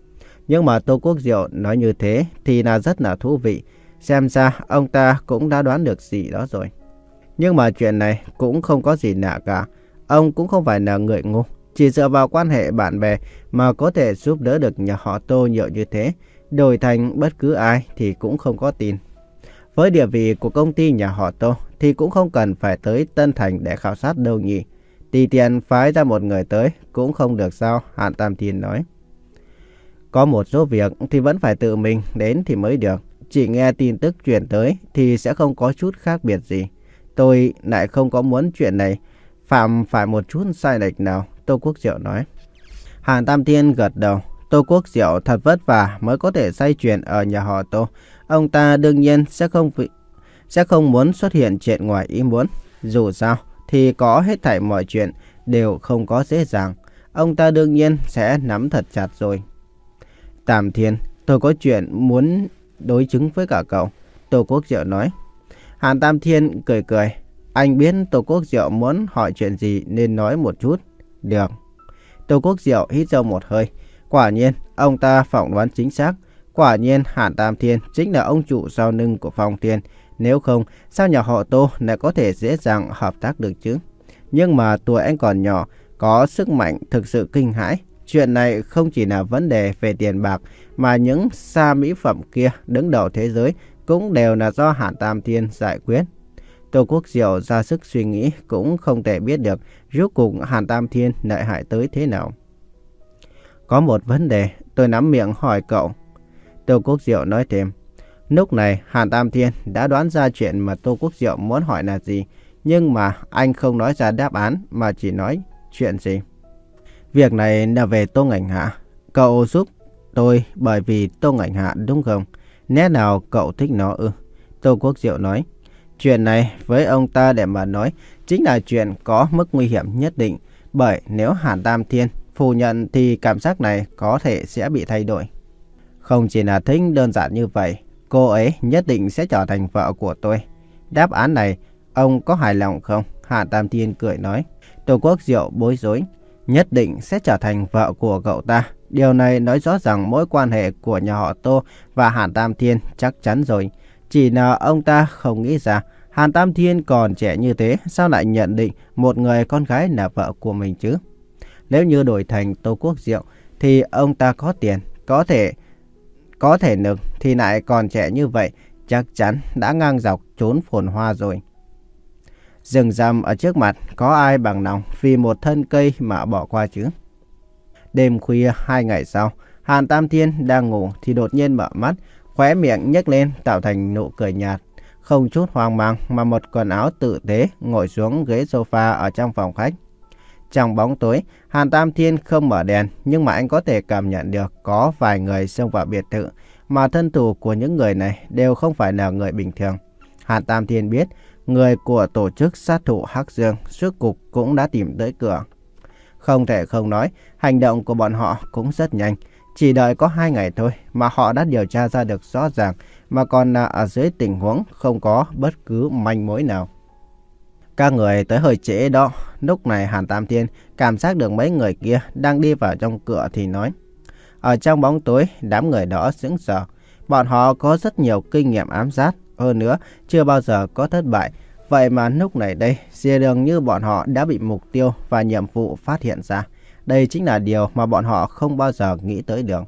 Nhưng mà Tô Quốc Diệu nói như thế thì là rất là thú vị. Xem ra ông ta cũng đã đoán được gì đó rồi. Nhưng mà chuyện này cũng không có gì lạ cả. Ông cũng không phải là người ngu. Chỉ dựa vào quan hệ bạn bè mà có thể giúp đỡ được nhà họ Tô nhiều như thế, đổi thành bất cứ ai thì cũng không có tin. Với địa vị của công ty nhà họ Tô thì cũng không cần phải tới Tân Thành để khảo sát đâu nhỉ. Tùy tiện phái ra một người tới cũng không được sao, Hàn Tam Thiên nói. Có một số việc thì vẫn phải tự mình đến thì mới được. Chỉ nghe tin tức truyền tới thì sẽ không có chút khác biệt gì. Tôi lại không có muốn chuyện này phạm phải một chút sai lệch nào, Tô Quốc Diệu nói. Hàn Tam Thiên gật đầu. Tô Quốc Diệu thật vất vả mới có thể xoay chuyển ở nhà họ Tô. Ông ta đương nhiên sẽ không vị, sẽ không muốn xuất hiện chuyện ngoài ý muốn. Dù sao thì có hết thảy mọi chuyện đều không có dễ dàng. Ông ta đương nhiên sẽ nắm thật chặt rồi. Tam Thiên, tôi có chuyện muốn đối chứng với cả cậu, Tô Quốc Diệu nói. Hàn Tam Thiên cười cười. Anh biết Tô Quốc Diệu muốn hỏi chuyện gì nên nói một chút. Được. Tô Quốc Diệu hít sâu một hơi. Quả nhiên, ông ta phỏng đoán chính xác. Quả nhiên Hàn Tam Thiên chính là ông chủ sau lưng của Phong Thiên. Nếu không, sao nhà họ Tô lại có thể dễ dàng hợp tác được chứ? Nhưng mà tuổi anh còn nhỏ, có sức mạnh thực sự kinh hãi. Chuyện này không chỉ là vấn đề về tiền bạc, mà những xa mỹ phẩm kia đứng đầu thế giới cũng đều là do Hàn Tam Thiên giải quyết. Tô Quốc Diệu ra sức suy nghĩ cũng không thể biết được rốt cuộc Hàn Tam Thiên lợi hại tới thế nào. Có một vấn đề tôi nắm miệng hỏi cậu, Tô Quốc Diệu nói thêm. Lúc này Hàn Tam Thiên đã đoán ra chuyện mà Tô Quốc Diệu muốn hỏi là gì, nhưng mà anh không nói ra đáp án mà chỉ nói chuyện gì. Việc này là về Tô Ngạnh Hạ. Cậu giúp tôi bởi vì Tô Ngạnh Hạ đúng không? Nét nào cậu thích nó ư? Tô Quốc Diệu nói. Chuyện này với ông ta để mà nói chính là chuyện có mức nguy hiểm nhất định. Bởi nếu Hàn Tam Thiên phủ nhận thì cảm giác này có thể sẽ bị thay đổi. Không chỉ là thích đơn giản như vậy, cô ấy nhất định sẽ trở thành vợ của tôi. Đáp án này ông có hài lòng không? Hàn Tam Thiên cười nói. Tô Quốc Diệu bối rối. Nhất định sẽ trở thành vợ của cậu ta. Điều này nói rõ rằng mối quan hệ của nhà họ Tô và Hàn Tam Thiên chắc chắn rồi. Chỉ là ông ta không nghĩ ra Hàn Tam Thiên còn trẻ như thế, sao lại nhận định một người con gái là vợ của mình chứ? Nếu như đổi thành Tô Quốc Diệu thì ông ta có tiền, có thể có thể lực thì lại còn trẻ như vậy, chắc chắn đã ngang dọc trốn phồn hoa rồi. Rừng rậm ở trước mặt, có ai bằng lòng vì một thân cây mà bỏ qua chứ? Đêm khuya hai ngày sau, Hàn Tam Thiên đang ngủ thì đột nhiên mở mắt, khóe miệng nhếch lên tạo thành nụ cười nhạt. Không chút hoang mang mà một quần áo tử tế ngồi xuống ghế sofa ở trong phòng khách. Trong bóng tối, Hàn Tam Thiên không mở đèn, nhưng mà anh có thể cảm nhận được có vài người xông vào biệt thự, mà thân thủ của những người này đều không phải là người bình thường. Hàn Tam Thiên biết người của tổ chức sát thủ Hắc Dương rốt cục cũng đã tìm tới cửa. Không thể không nói, hành động của bọn họ cũng rất nhanh. Chỉ đợi có hai ngày thôi mà họ đã điều tra ra được rõ ràng, mà còn là ở dưới tình huống không có bất cứ manh mối nào. Các người tới hơi trễ đó. Lúc này Hàn Tam Thiên cảm giác được mấy người kia đang đi vào trong cửa thì nói. Ở trong bóng tối, đám người đó sững sờ. Bọn họ có rất nhiều kinh nghiệm ám sát, hơn nữa chưa bao giờ có thất bại. Vậy mà lúc này đây, dường như bọn họ đã bị mục tiêu và nhiệm vụ phát hiện ra. Đây chính là điều mà bọn họ không bao giờ nghĩ tới được.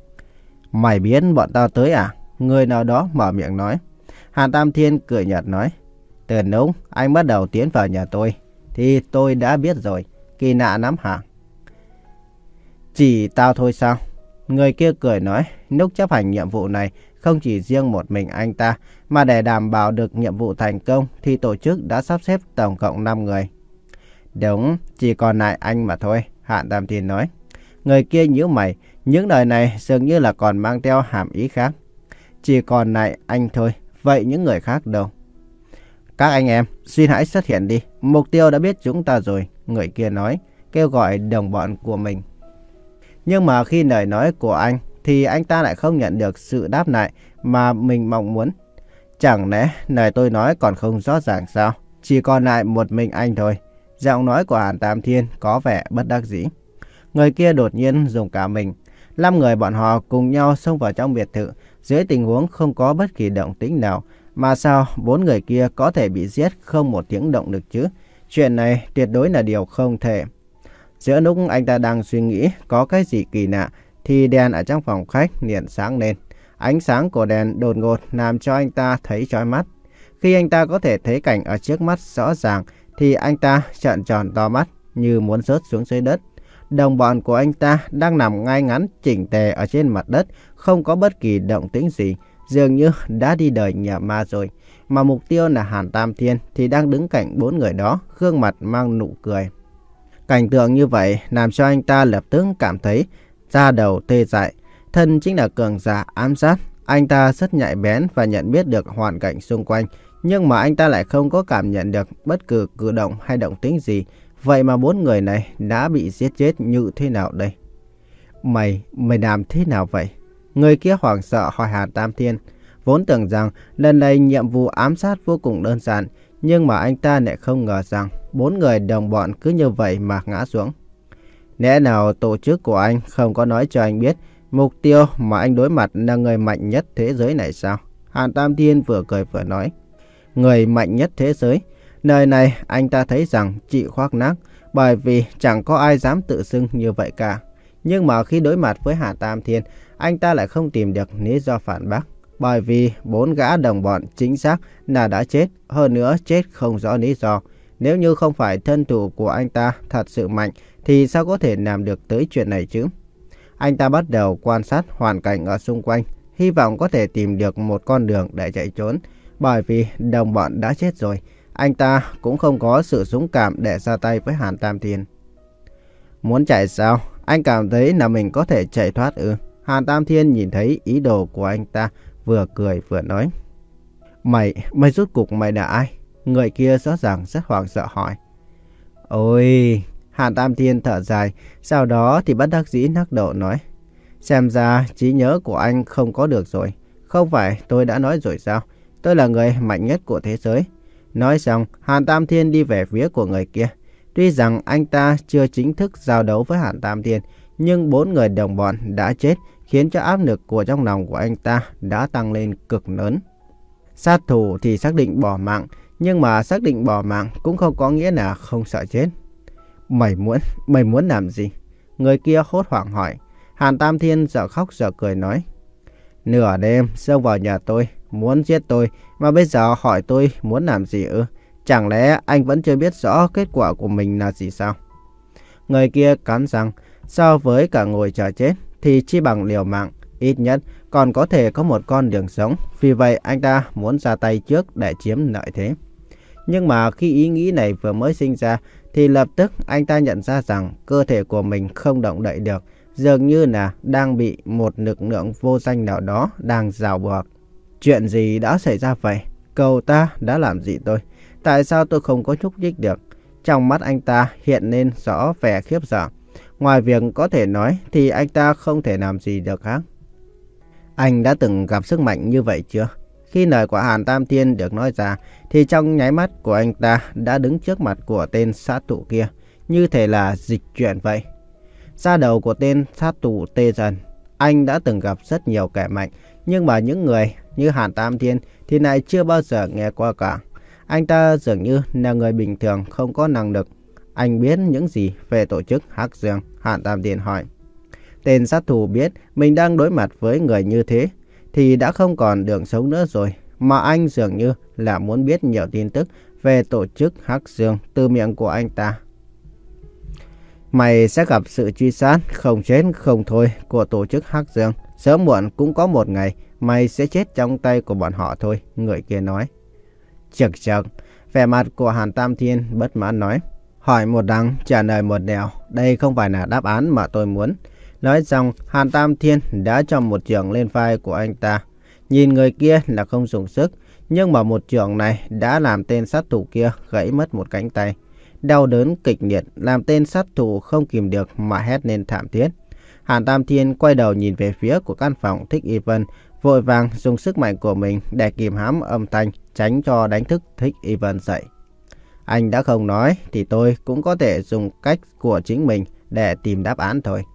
Mày biết bọn tao tới à? Người nào đó mở miệng nói. Hàn Tam Thiên cười nhạt nói. Từ lúc anh bắt đầu tiến vào nhà tôi thì tôi đã biết rồi. Kỳ lạ lắm hả? Chỉ tao thôi sao? Người kia cười nói. Lúc chấp hành nhiệm vụ này không chỉ riêng một mình anh ta, mà để đảm bảo được nhiệm vụ thành công thì tổ chức đã sắp xếp tổng cộng năm người. Đúng, chỉ còn lại anh mà thôi, Hàn Tam Thiên nói. Người kia nhíu mày, những lời này dường như là còn mang theo hàm ý khác. Chỉ còn lại anh thôi, vậy những người khác đâu? Các anh em, xin hãy xuất hiện đi, mục tiêu đã biết chúng ta rồi, người kia nói, kêu gọi đồng bọn của mình. Nhưng mà khi lời nói của anh thì anh ta lại không nhận được sự đáp lại mà mình mong muốn. Chẳng lẽ lời tôi nói còn không rõ ràng sao? Chỉ còn lại một mình anh thôi. Giọng nói của Hàn Tam Thiên có vẻ bất đắc dĩ. Người kia đột nhiên dùng cả mình. Năm người bọn họ cùng nhau xông vào trong biệt thự dưới tình huống không có bất kỳ động tĩnh nào. Mà sao bốn người kia có thể bị giết không một tiếng động được chứ? Chuyện này tuyệt đối là điều không thể. Giữa lúc anh ta đang suy nghĩ có cái gì kỳ lạ thì đèn ở trong phòng khách liền sáng lên. Ánh sáng của đèn đột ngột làm cho anh ta thấy chói mắt. Khi anh ta có thể thấy cảnh ở trước mắt rõ ràng thì anh ta trợn tròn to mắt như muốn rớt xuống dưới đất. Đồng bọn của anh ta đang nằm ngay ngắn chỉnh tề ở trên mặt đất, không có bất kỳ động tĩnh gì, dường như đã đi đời nhà ma rồi. Mà mục tiêu là Hàn Tam Thiên thì đang đứng cạnh bốn người đó, gương mặt mang nụ cười. Cảnh tượng như vậy làm cho anh ta lập tức cảm thấy da đầu tê dại. Thân chính là cường giả ám sát, anh ta rất nhạy bén và nhận biết được hoàn cảnh xung quanh, nhưng mà anh ta lại không có cảm nhận được bất cứ cử động hay động tĩnh gì. Vậy mà bốn người này đã bị giết chết như thế nào đây? Mày, mày làm thế nào vậy? Người kia hoảng sợ hỏi Hàn Tam Thiên. Vốn tưởng rằng lần này nhiệm vụ ám sát vô cùng đơn giản, nhưng mà anh ta lại không ngờ rằng bốn người đồng bọn cứ như vậy mà ngã xuống. Lẽ nào tổ chức của anh không có nói cho anh biết mục tiêu mà anh đối mặt là người mạnh nhất thế giới này sao? Hàn Tam Thiên vừa cười vừa nói. Người mạnh nhất thế giới? Nơi này anh ta thấy rằng chị khoác lác, bởi vì chẳng có ai dám tự xưng như vậy cả. Nhưng mà khi đối mặt với Hàn Tam Thiên, anh ta lại không tìm được lý do phản bác. Bởi vì bốn gã đồng bọn chính xác là đã chết, hơn nữa chết không rõ lý do. Nếu như không phải thân thủ của anh ta thật sự mạnh thì sao có thể làm được tới chuyện này chứ? Anh ta bắt đầu quan sát hoàn cảnh ở xung quanh, hy vọng có thể tìm được một con đường để chạy trốn. Bởi vì đồng bọn đã chết rồi, anh ta cũng không có sự dũng cảm để ra tay với Hàn Tam Thiên. Muốn chạy sao? Anh cảm thấy là mình có thể chạy thoát ư? Hàn Tam Thiên nhìn thấy ý đồ của anh ta, vừa cười vừa nói. Mày, mày rốt cuộc mày là ai? Người kia rõ ràng rất hoảng sợ hỏi. Ôi, Hàn Tam Thiên thở dài, sau đó thì bất đắc dĩ lắc đầu nói. Xem ra trí nhớ của anh không có được rồi. Không phải tôi đã nói rồi sao? Tôi là người mạnh nhất của thế giới. Nói xong, Hàn Tam Thiên đi về phía của người kia. Tuy rằng anh ta chưa chính thức giao đấu với Hàn Tam Thiên, nhưng bốn người đồng bọn đã chết, khiến cho áp lực của trong lòng của anh ta đã tăng lên cực lớn. Sát thủ thì xác định bỏ mạng, nhưng mà xác định bỏ mạng cũng không có nghĩa là không sợ chết. Mày muốn, mày muốn làm gì? Người kia hốt hoảng hỏi. Hàn Tam Thiên giờ khóc giờ cười nói. Nửa đêm xông vào nhà tôi, muốn giết tôi, mà bây giờ hỏi tôi muốn làm gì ư? Chẳng lẽ anh vẫn chưa biết rõ kết quả của mình là gì sao? Người kia cắn răng, so với cả ngồi chờ chết thì chi bằng liều mạng, ít nhất còn có thể có một con đường sống. Vì vậy anh ta muốn ra tay trước để chiếm lợi thế. Nhưng mà khi ý nghĩ này vừa mới sinh ra thì lập tức anh ta nhận ra rằng cơ thể của mình không động đậy được, dường như là đang bị một lực lượng vô danh nào đó đang rào buộc. Chuyện gì đã xảy ra vậy? Cậu ta đã làm gì tôi? Tại sao tôi không có nhúc nhích được? Trong mắt anh ta hiện lên rõ vẻ khiếp sợ. Ngoài việc có thể nói thì anh ta không thể làm gì được khác. Anh đã từng gặp sức mạnh như vậy chưa? Khi lời của Hàn Tam Thiên được nói ra thì trong nháy mắt của anh ta đã đứng trước mặt của tên sát thủ kia, như thể là dịch chuyển vậy. Da đầu của tên sát thủ tê dần. Anh đã từng gặp rất nhiều kẻ mạnh, nhưng mà những người như Hàn Tam Thiên thì lại chưa bao giờ nghe qua cả. Anh ta dường như là người bình thường không có năng lực. Anh biết những gì về tổ chức Hắc Dương? Hàn Tam Thiên hỏi. Tên sát thủ biết mình đang đối mặt với người như thế thì đã không còn đường sống nữa rồi. Mà anh dường như là muốn biết nhiều tin tức về tổ chức Hắc Dương từ miệng của anh ta. Mày sẽ gặp sự truy sát không chết không thôi của tổ chức Hắc Dương. Sớm muộn cũng có một ngày mày sẽ chết trong tay của bọn họ thôi, người kia nói. Chực chực, vẻ mặt của Hàn Tam Thiên bất mãn nói. Hỏi một đằng, trả lời một nẻo, đây không phải là đáp án mà tôi muốn. Nói xong, Hàn Tam Thiên đã cho một chưởng lên vai của anh ta. Nhìn người kia là không dùng sức, nhưng mà một chưởng này đã làm tên sát thủ kia gãy mất một cánh tay. Đau đớn kịch liệt làm tên sát thủ không kìm được mà hét lên thảm thiết. Hàn Tam Thiên quay đầu nhìn về phía của căn phòng Thích Y Vân, vội vàng dùng sức mạnh của mình để kìm hãm âm thanh, tránh cho đánh thức Thích Y Vân dậy. Anh đã không nói thì tôi cũng có thể dùng cách của chính mình để tìm đáp án thôi.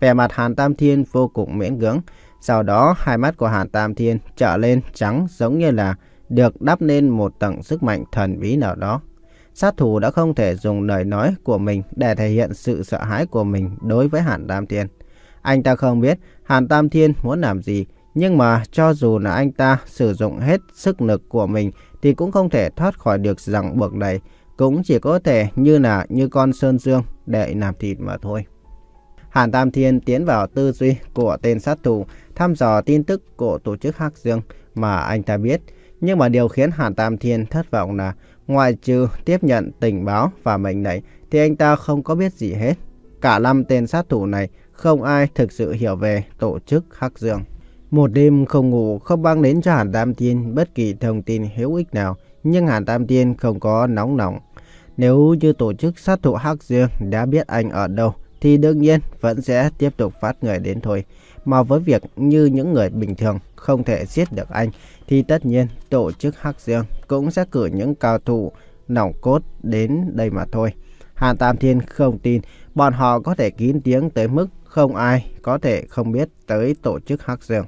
Vẻ mặt Hàn Tam Thiên vô cùng miễn cưỡng. Sau đó hai mắt của Hàn Tam Thiên trở lên trắng, giống như là được đắp lên một tầng sức mạnh thần bí nào đó. Sát thủ đã không thể dùng lời nói của mình để thể hiện sự sợ hãi của mình đối với Hàn Tam Thiên. Anh ta không biết Hàn Tam Thiên muốn làm gì, nhưng mà cho dù là anh ta sử dụng hết sức lực của mình thì cũng không thể thoát khỏi được ràng buộc này, cũng chỉ có thể như là như con sơn dương để làm thịt mà thôi. Hàn Tam Thiên tiến vào tư duy của tên sát thủ, thăm dò tin tức của tổ chức Hắc Dương mà anh ta biết. Nhưng mà điều khiến Hàn Tam Thiên thất vọng là ngoài trừ tiếp nhận tình báo và mệnh lệnh thì anh ta không có biết gì hết. Cả năm tên sát thủ này không ai thực sự hiểu về tổ chức Hắc Dương. Một đêm không ngủ không mang đến cho Hàn Tam Thiên bất kỳ thông tin hữu ích nào, nhưng Hàn Tam Thiên không có nóng lòng. Nếu như tổ chức sát thủ Hắc Dương đã biết anh ở đâu thì đương nhiên vẫn sẽ tiếp tục phát người đến thôi. Mà với việc như những người bình thường không thể giết được anh thì tất nhiên tổ chức Hắc Dương cũng sẽ cử những cao thủ nòng cốt đến đây mà thôi. Hàn Tam Thiên không tin bọn họ có thể kín tiếng tới mức không ai có thể không biết tới tổ chức Hắc Dương.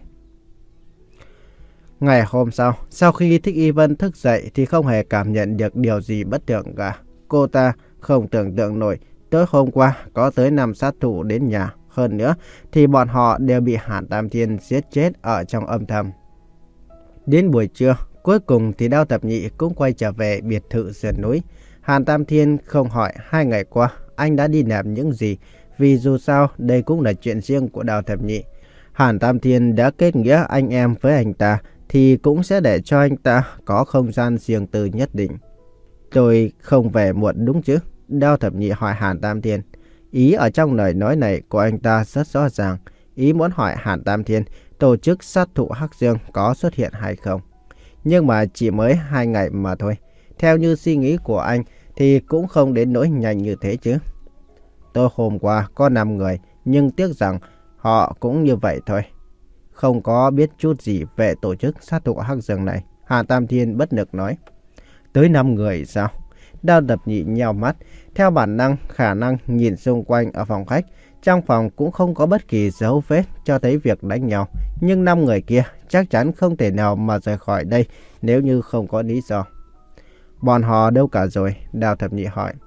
Ngày hôm sau, sau khi Thích Y Vân thức dậy thì không hề cảm nhận được điều gì bất thường cả. Cô ta không tưởng tượng nổi tối hôm qua có tới năm sát thủ đến nhà. Hơn nữa thì bọn họ đều bị Hàn Tam Thiên giết chết ở trong âm thầm. Đến buổi trưa, cuối cùng thì Đao Thập Nhị cũng quay trở về biệt thự sườn núi. Hàn Tam Thiên không hỏi hai ngày qua anh đã đi làm những gì, vì dù sao đây cũng là chuyện riêng của Đao Thập Nhị. Hàn Tam Thiên đã kết nghĩa anh em với anh ta thì cũng sẽ để cho anh ta có không gian riêng tư nhất định. Tôi không về muộn đúng chứ? Đao Thập Nhị hỏi Hàn Tam Thiên. Ý ở trong lời nói này của anh ta rất rõ ràng. Ý muốn hỏi Hàn Tam Thiên tổ chức sát thủ Hắc Dương có xuất hiện hay không. Nhưng mà chỉ mới hai ngày mà thôi. Theo như suy nghĩ của anh thì cũng không đến nỗi nhanh như thế chứ. Tôi hôm qua có năm người, nhưng tiếc rằng họ cũng như vậy thôi. Không có biết chút gì về tổ chức sát thủ Hắc Dương này. Hàn Tam Thiên bất lực nói. Tới năm người sao? Đao Thập Nhị nheo mắt, theo bản năng khả năng nhìn xung quanh ở phòng khách. Trong phòng cũng không có bất kỳ dấu vết cho thấy việc đánh nhau. Nhưng năm người kia chắc chắn không thể nào mà rời khỏi đây nếu như không có lý do. Bọn họ đâu cả rồi? Đao Thập Nhị hỏi.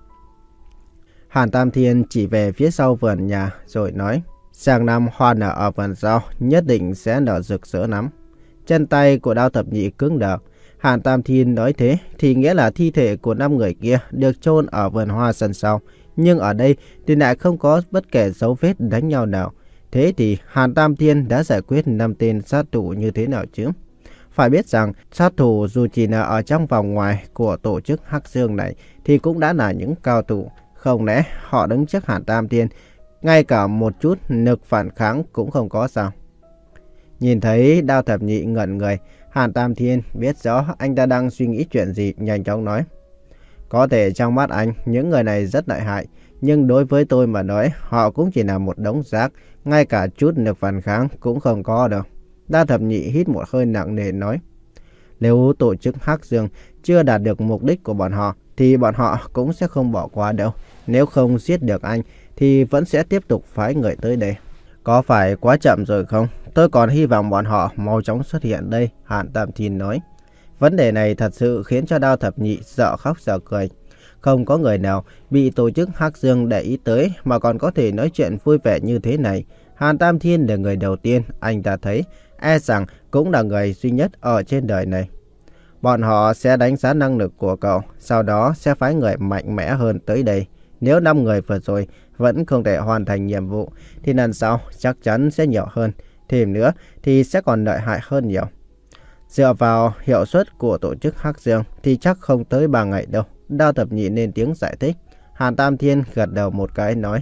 Hàn Tam Thiên chỉ về phía sau vườn nhà rồi nói. Sang năm hoa nở ở vườn sau nhất định sẽ nở rực rỡ lắm. Chân tay của Đao Thập Nhị cứng đờ. Hàn Tam Thiên nói thế thì nghĩa là thi thể của năm người kia được chôn ở vườn hoa sân sau. Nhưng ở đây thì lại không có bất kể dấu vết đánh nhau nào. Thế thì Hàn Tam Thiên đã giải quyết năm tên sát thủ như thế nào chứ? Phải biết rằng sát thủ dù chỉ là ở trong vòng ngoài của tổ chức Hắc Dương này thì cũng đã là những cao thủ. Không lẽ họ đứng trước Hàn Tam Thiên ngay cả một chút lực phản kháng cũng không có sao? Nhìn thấy Đao Thập Nhị ngẩn người, Hàn Tam Thiên biết rõ anh ta đang suy nghĩ chuyện gì, nhanh chóng nói. Có thể trong mắt anh, những người này rất lợi hại, nhưng đối với tôi mà nói, họ cũng chỉ là một đống rác, ngay cả chút lực phản kháng cũng không có đâu. Đao Thập Nhị hít một hơi nặng nề nói. Nếu tổ chức Hắc Dương chưa đạt được mục đích của bọn họ, thì bọn họ cũng sẽ không bỏ qua đâu. Nếu không giết được anh, thì vẫn sẽ tiếp tục phái người tới đây. Có phải quá chậm rồi không? Tôi còn hy vọng bọn họ mau chóng xuất hiện đây, Hàn Tam Thiên nói. Vấn đề này thật sự khiến cho Đao Thập Nhị sợ khóc sợ cười. Không có người nào bị tổ chức Hắc Dương để ý tới mà còn có thể nói chuyện vui vẻ như thế này. Hàn Tam Thiên là người đầu tiên anh ta thấy, e rằng cũng là người duy nhất ở trên đời này. Bọn họ sẽ đánh giá năng lực của cậu, sau đó sẽ phái người mạnh mẽ hơn tới đây. Nếu năm người vừa rồi vẫn không thể hoàn thành nhiệm vụ thì lần sau chắc chắn sẽ nhiều hơn. Thêm nữa thì sẽ còn lợi hại hơn nhiều. Dựa vào hiệu suất của tổ chức Hắc Dương thì chắc không tới ba ngày đâu. Đao Thập Nhị lên tiếng giải thích. Hàn Tam Thiên gật đầu một cái nói.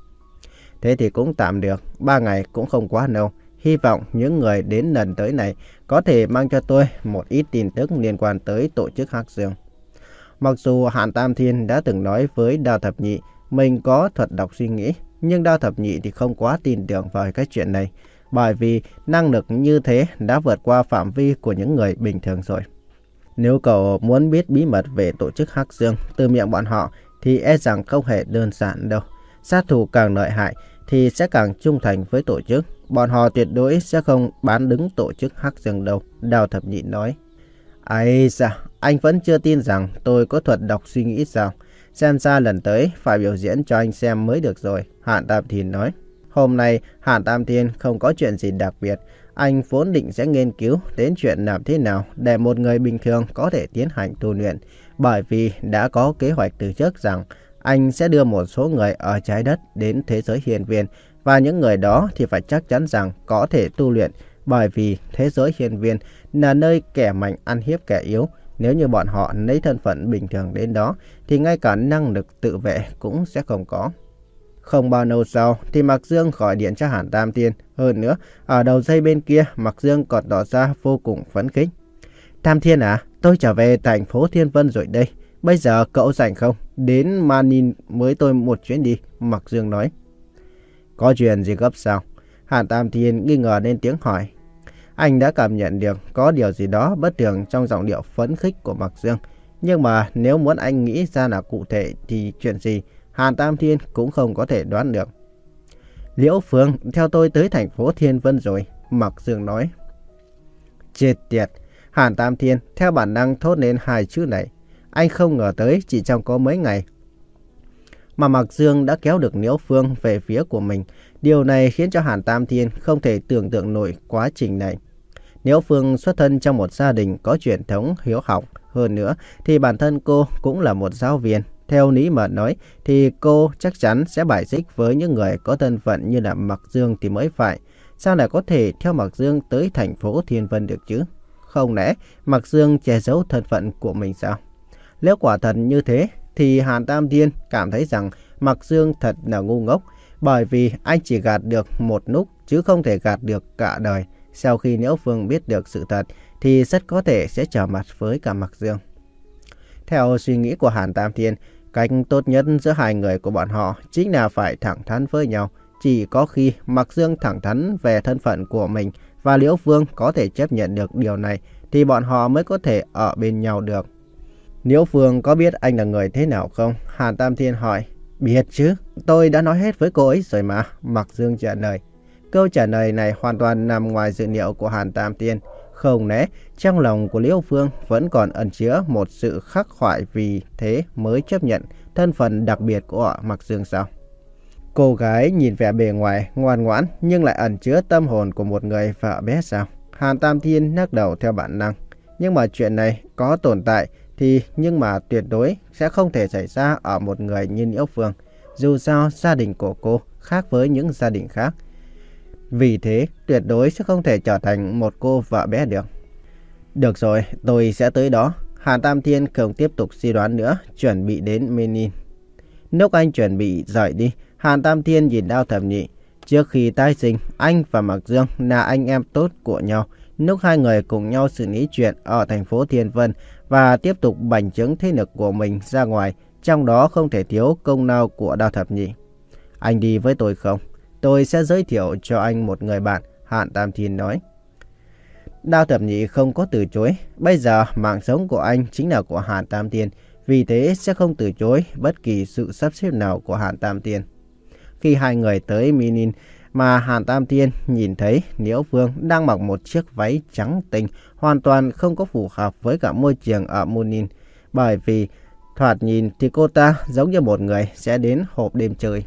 Thế thì cũng tạm được, ba ngày cũng không quá lâu. Hy vọng những người đến lần tới này có thể mang cho tôi một ít tin tức liên quan tới tổ chức Hắc Dương. Mặc dù Hàn Tam Thiên đã từng nói với Đao Thập Nhị mình có thuật đọc suy nghĩ, nhưng Đao Thập Nhị thì không quá tin tưởng vào cái chuyện này, bởi vì năng lực như thế đã vượt qua phạm vi của những người bình thường rồi. Nếu cậu muốn biết bí mật về tổ chức Hắc Dương từ miệng bọn họ thì e rằng không hề đơn giản đâu. Sát thủ càng lợi hại thì sẽ càng trung thành với tổ chức. Bọn họ tuyệt đối sẽ không bán đứng tổ chức Hắc Dương đâu, Đao Thập Nhị nói. Ây da, anh vẫn chưa tin rằng tôi có thuật đọc suy nghĩ sao? Xem ra lần tới phải biểu diễn cho anh xem mới được rồi, Hàn Tam Thiên nói. Hôm nay Hàn Tam Thiên không có chuyện gì đặc biệt. Anh vốn định sẽ nghiên cứu đến chuyện làm thế nào để một người bình thường có thể tiến hành tu luyện. Bởi vì đã có kế hoạch từ trước rằng anh sẽ đưa một số người ở trái đất đến thế giới hiên viên. Và những người đó thì phải chắc chắn rằng có thể tu luyện. Bởi vì thế giới hiên viên là nơi kẻ mạnh ăn hiếp kẻ yếu. Nếu như bọn họ lấy thân phận bình thường đến đó thì ngay cả năng lực tự vệ cũng sẽ không có. Không bao lâu sau thì Mạc Dương gọi điện cho Hàn Tam Thiên. Hơn nữa, ở đầu dây bên kia, Mạc Dương còn tỏ ra vô cùng phấn khích. Tam Thiên à, tôi trở về thành phố Thiên Vân rồi đây. Bây giờ cậu rảnh không? Đến Manin với tôi một chuyến đi, Mạc Dương nói. Có chuyện gì gấp sao? Hàn Tam Thiên nghi ngờ lên tiếng hỏi. Anh đã cảm nhận được có điều gì đó bất thường trong giọng điệu phấn khích của Mạc Dương. Nhưng mà nếu muốn anh nghĩ ra là cụ thể thì chuyện gì, Hàn Tam Thiên cũng không có thể đoán được. Liễu Phương theo tôi tới thành phố Thiên Vân rồi, Mạc Dương nói. Chết tiệt, Hàn Tam Thiên theo bản năng thốt lên hai chữ này. Anh không ngờ tới chỉ trong có mấy ngày mà Mạc Dương đã kéo được Liễu Phương về phía của mình. Điều này khiến cho Hàn Tam Thiên không thể tưởng tượng nổi quá trình này. Liễu Phương xuất thân trong một gia đình có truyền thống hiếu học. Hơn nữa thì bản thân cô cũng là một giáo viên. Theo lý mà nói thì cô chắc chắn sẽ bài xích với những người có thân phận như là Mạc Dương thì mới phải. Sao lại có thể theo Mạc Dương tới thành phố Thiên Vân được chứ? Không lẽ Mạc Dương che giấu thân phận của mình sao? Nếu quả thật như thế thì Hàn Tam Thiên cảm thấy rằng Mạc Dương thật là ngu ngốc. Bởi vì anh chỉ gạt được một lúc chứ không thể gạt được cả đời. Sau khi Liễu Phương biết được sự thật thì rất có thể sẽ trở mặt với cả Mạc Dương. Theo suy nghĩ của Hàn Tam Thiên, cách tốt nhất giữa hai người của bọn họ chính là phải thẳng thắn với nhau. Chỉ có khi Mạc Dương thẳng thắn về thân phận của mình và Liễu Phương có thể chấp nhận được điều này thì bọn họ mới có thể ở bên nhau được. Liễu Phương có biết anh là người thế nào không? Hàn Tam Thiên hỏi. Biết chứ, tôi đã nói hết với cô ấy rồi mà, Mạc Dương trả lời. Câu trả lời này hoàn toàn nằm ngoài dự liệu của Hàn Tam Thiên. Không lẽ trong lòng của Liễu Phương vẫn còn ẩn chứa một sự khắc khoải, vì thế mới chấp nhận thân phận đặc biệt của Mạc Dương sao? Cô gái nhìn vẻ bề ngoài ngoan ngoãn nhưng lại ẩn chứa tâm hồn của một người vợ bé sao? Hàn Tam Thiên lắc đầu theo bản năng. Nhưng mà chuyện này có tồn tại thì nhưng mà tuyệt đối sẽ không thể xảy ra ở một người như Liễu Phương. Dù sao gia đình của cô khác với những gia đình khác. Vì thế tuyệt đối sẽ không thể trở thành một cô vợ bé được. Được rồi, tôi sẽ tới đó. Hàn Tam Thiên không tiếp tục suy đoán nữa, chuẩn bị đến Menin. Lúc anh chuẩn bị rời đi, Hàn Tam Thiên nhìn Đao Thập Nhị. Trước khi tái sinh, anh và Mạc Dương là anh em tốt của nhau. Lúc hai người cùng nhau xử lý chuyện ở thành phố Thiên Vân và tiếp tục bành trướng thế lực của mình ra ngoài, trong đó không thể thiếu công lao của Đao Thập Nhị. Anh đi với tôi không? Tôi sẽ giới thiệu cho anh một người bạn, Hàn Tam Thiên nói. Đao Thập Nhị không có từ chối. Bây giờ mạng sống của anh chính là của Hàn Tam Thiên, vì thế sẽ không từ chối bất kỳ sự sắp xếp nào của Hàn Tam Thiên. Khi hai người tới Menin mà Hàn Tam Thiên nhìn thấy Liễu Phương đang mặc một chiếc váy trắng tinh, hoàn toàn không có phù hợp với cả môi trường ở Menin, bởi vì thoạt nhìn thì cô ta giống như một người sẽ đến hộp đêm chơi.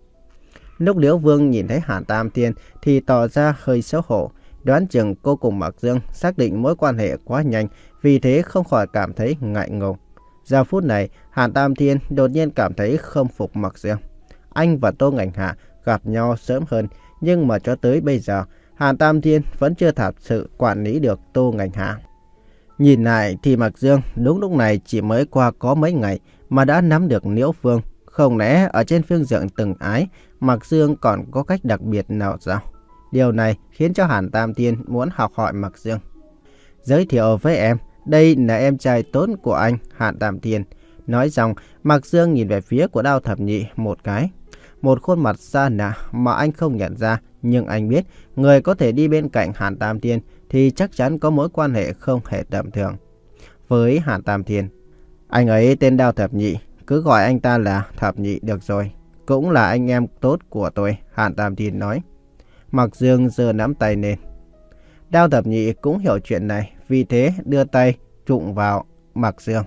Lúc Liễu Phương nhìn thấy Hàn Tam Thiên thì tỏ ra hơi xấu hổ. Đoán chừng cô cùng Mạc Dương xác định mối quan hệ quá nhanh, vì thế không khỏi cảm thấy ngại ngùng. Giờ phút này, Hàn Tam Thiên đột nhiên cảm thấy không phục Mạc Dương. Anh và Tô Ngành Hạ gặp nhau sớm hơn, nhưng mà cho tới bây giờ, Hàn Tam Thiên vẫn chưa thật sự quản lý được Tô Ngành Hạ. Nhìn lại thì Mạc Dương đúng lúc này chỉ mới qua có mấy ngày mà đã nắm được Liễu Phương. Không lẽ ở trên phương diện từng ái, Mạc Dương còn có cách đặc biệt nào sao? Điều này khiến cho Hàn Tam Thiên muốn học hỏi Mạc Dương. Giới thiệu với em, đây là em trai tốt của anh, Hàn Tam Thiên. Nói xong, Mạc Dương nhìn về phía của Đao Thập Nhị một cái. Một khuôn mặt xa lạ mà anh không nhận ra, nhưng anh biết người có thể đi bên cạnh Hàn Tam Thiên thì chắc chắn có mối quan hệ không hề tầm thường. Với Hàn Tam Thiên, anh ấy tên Đao Thập Nhị, cứ gọi anh ta là Thập Nhị được rồi. cũng là anh em tốt của tôi, Hàn Tam Thiên nói. Mạc Dương giơ nắm tay lên. Đao Thập Nhị cũng hiểu chuyện này, vì thế đưa tay trụng vào Mạc Dương.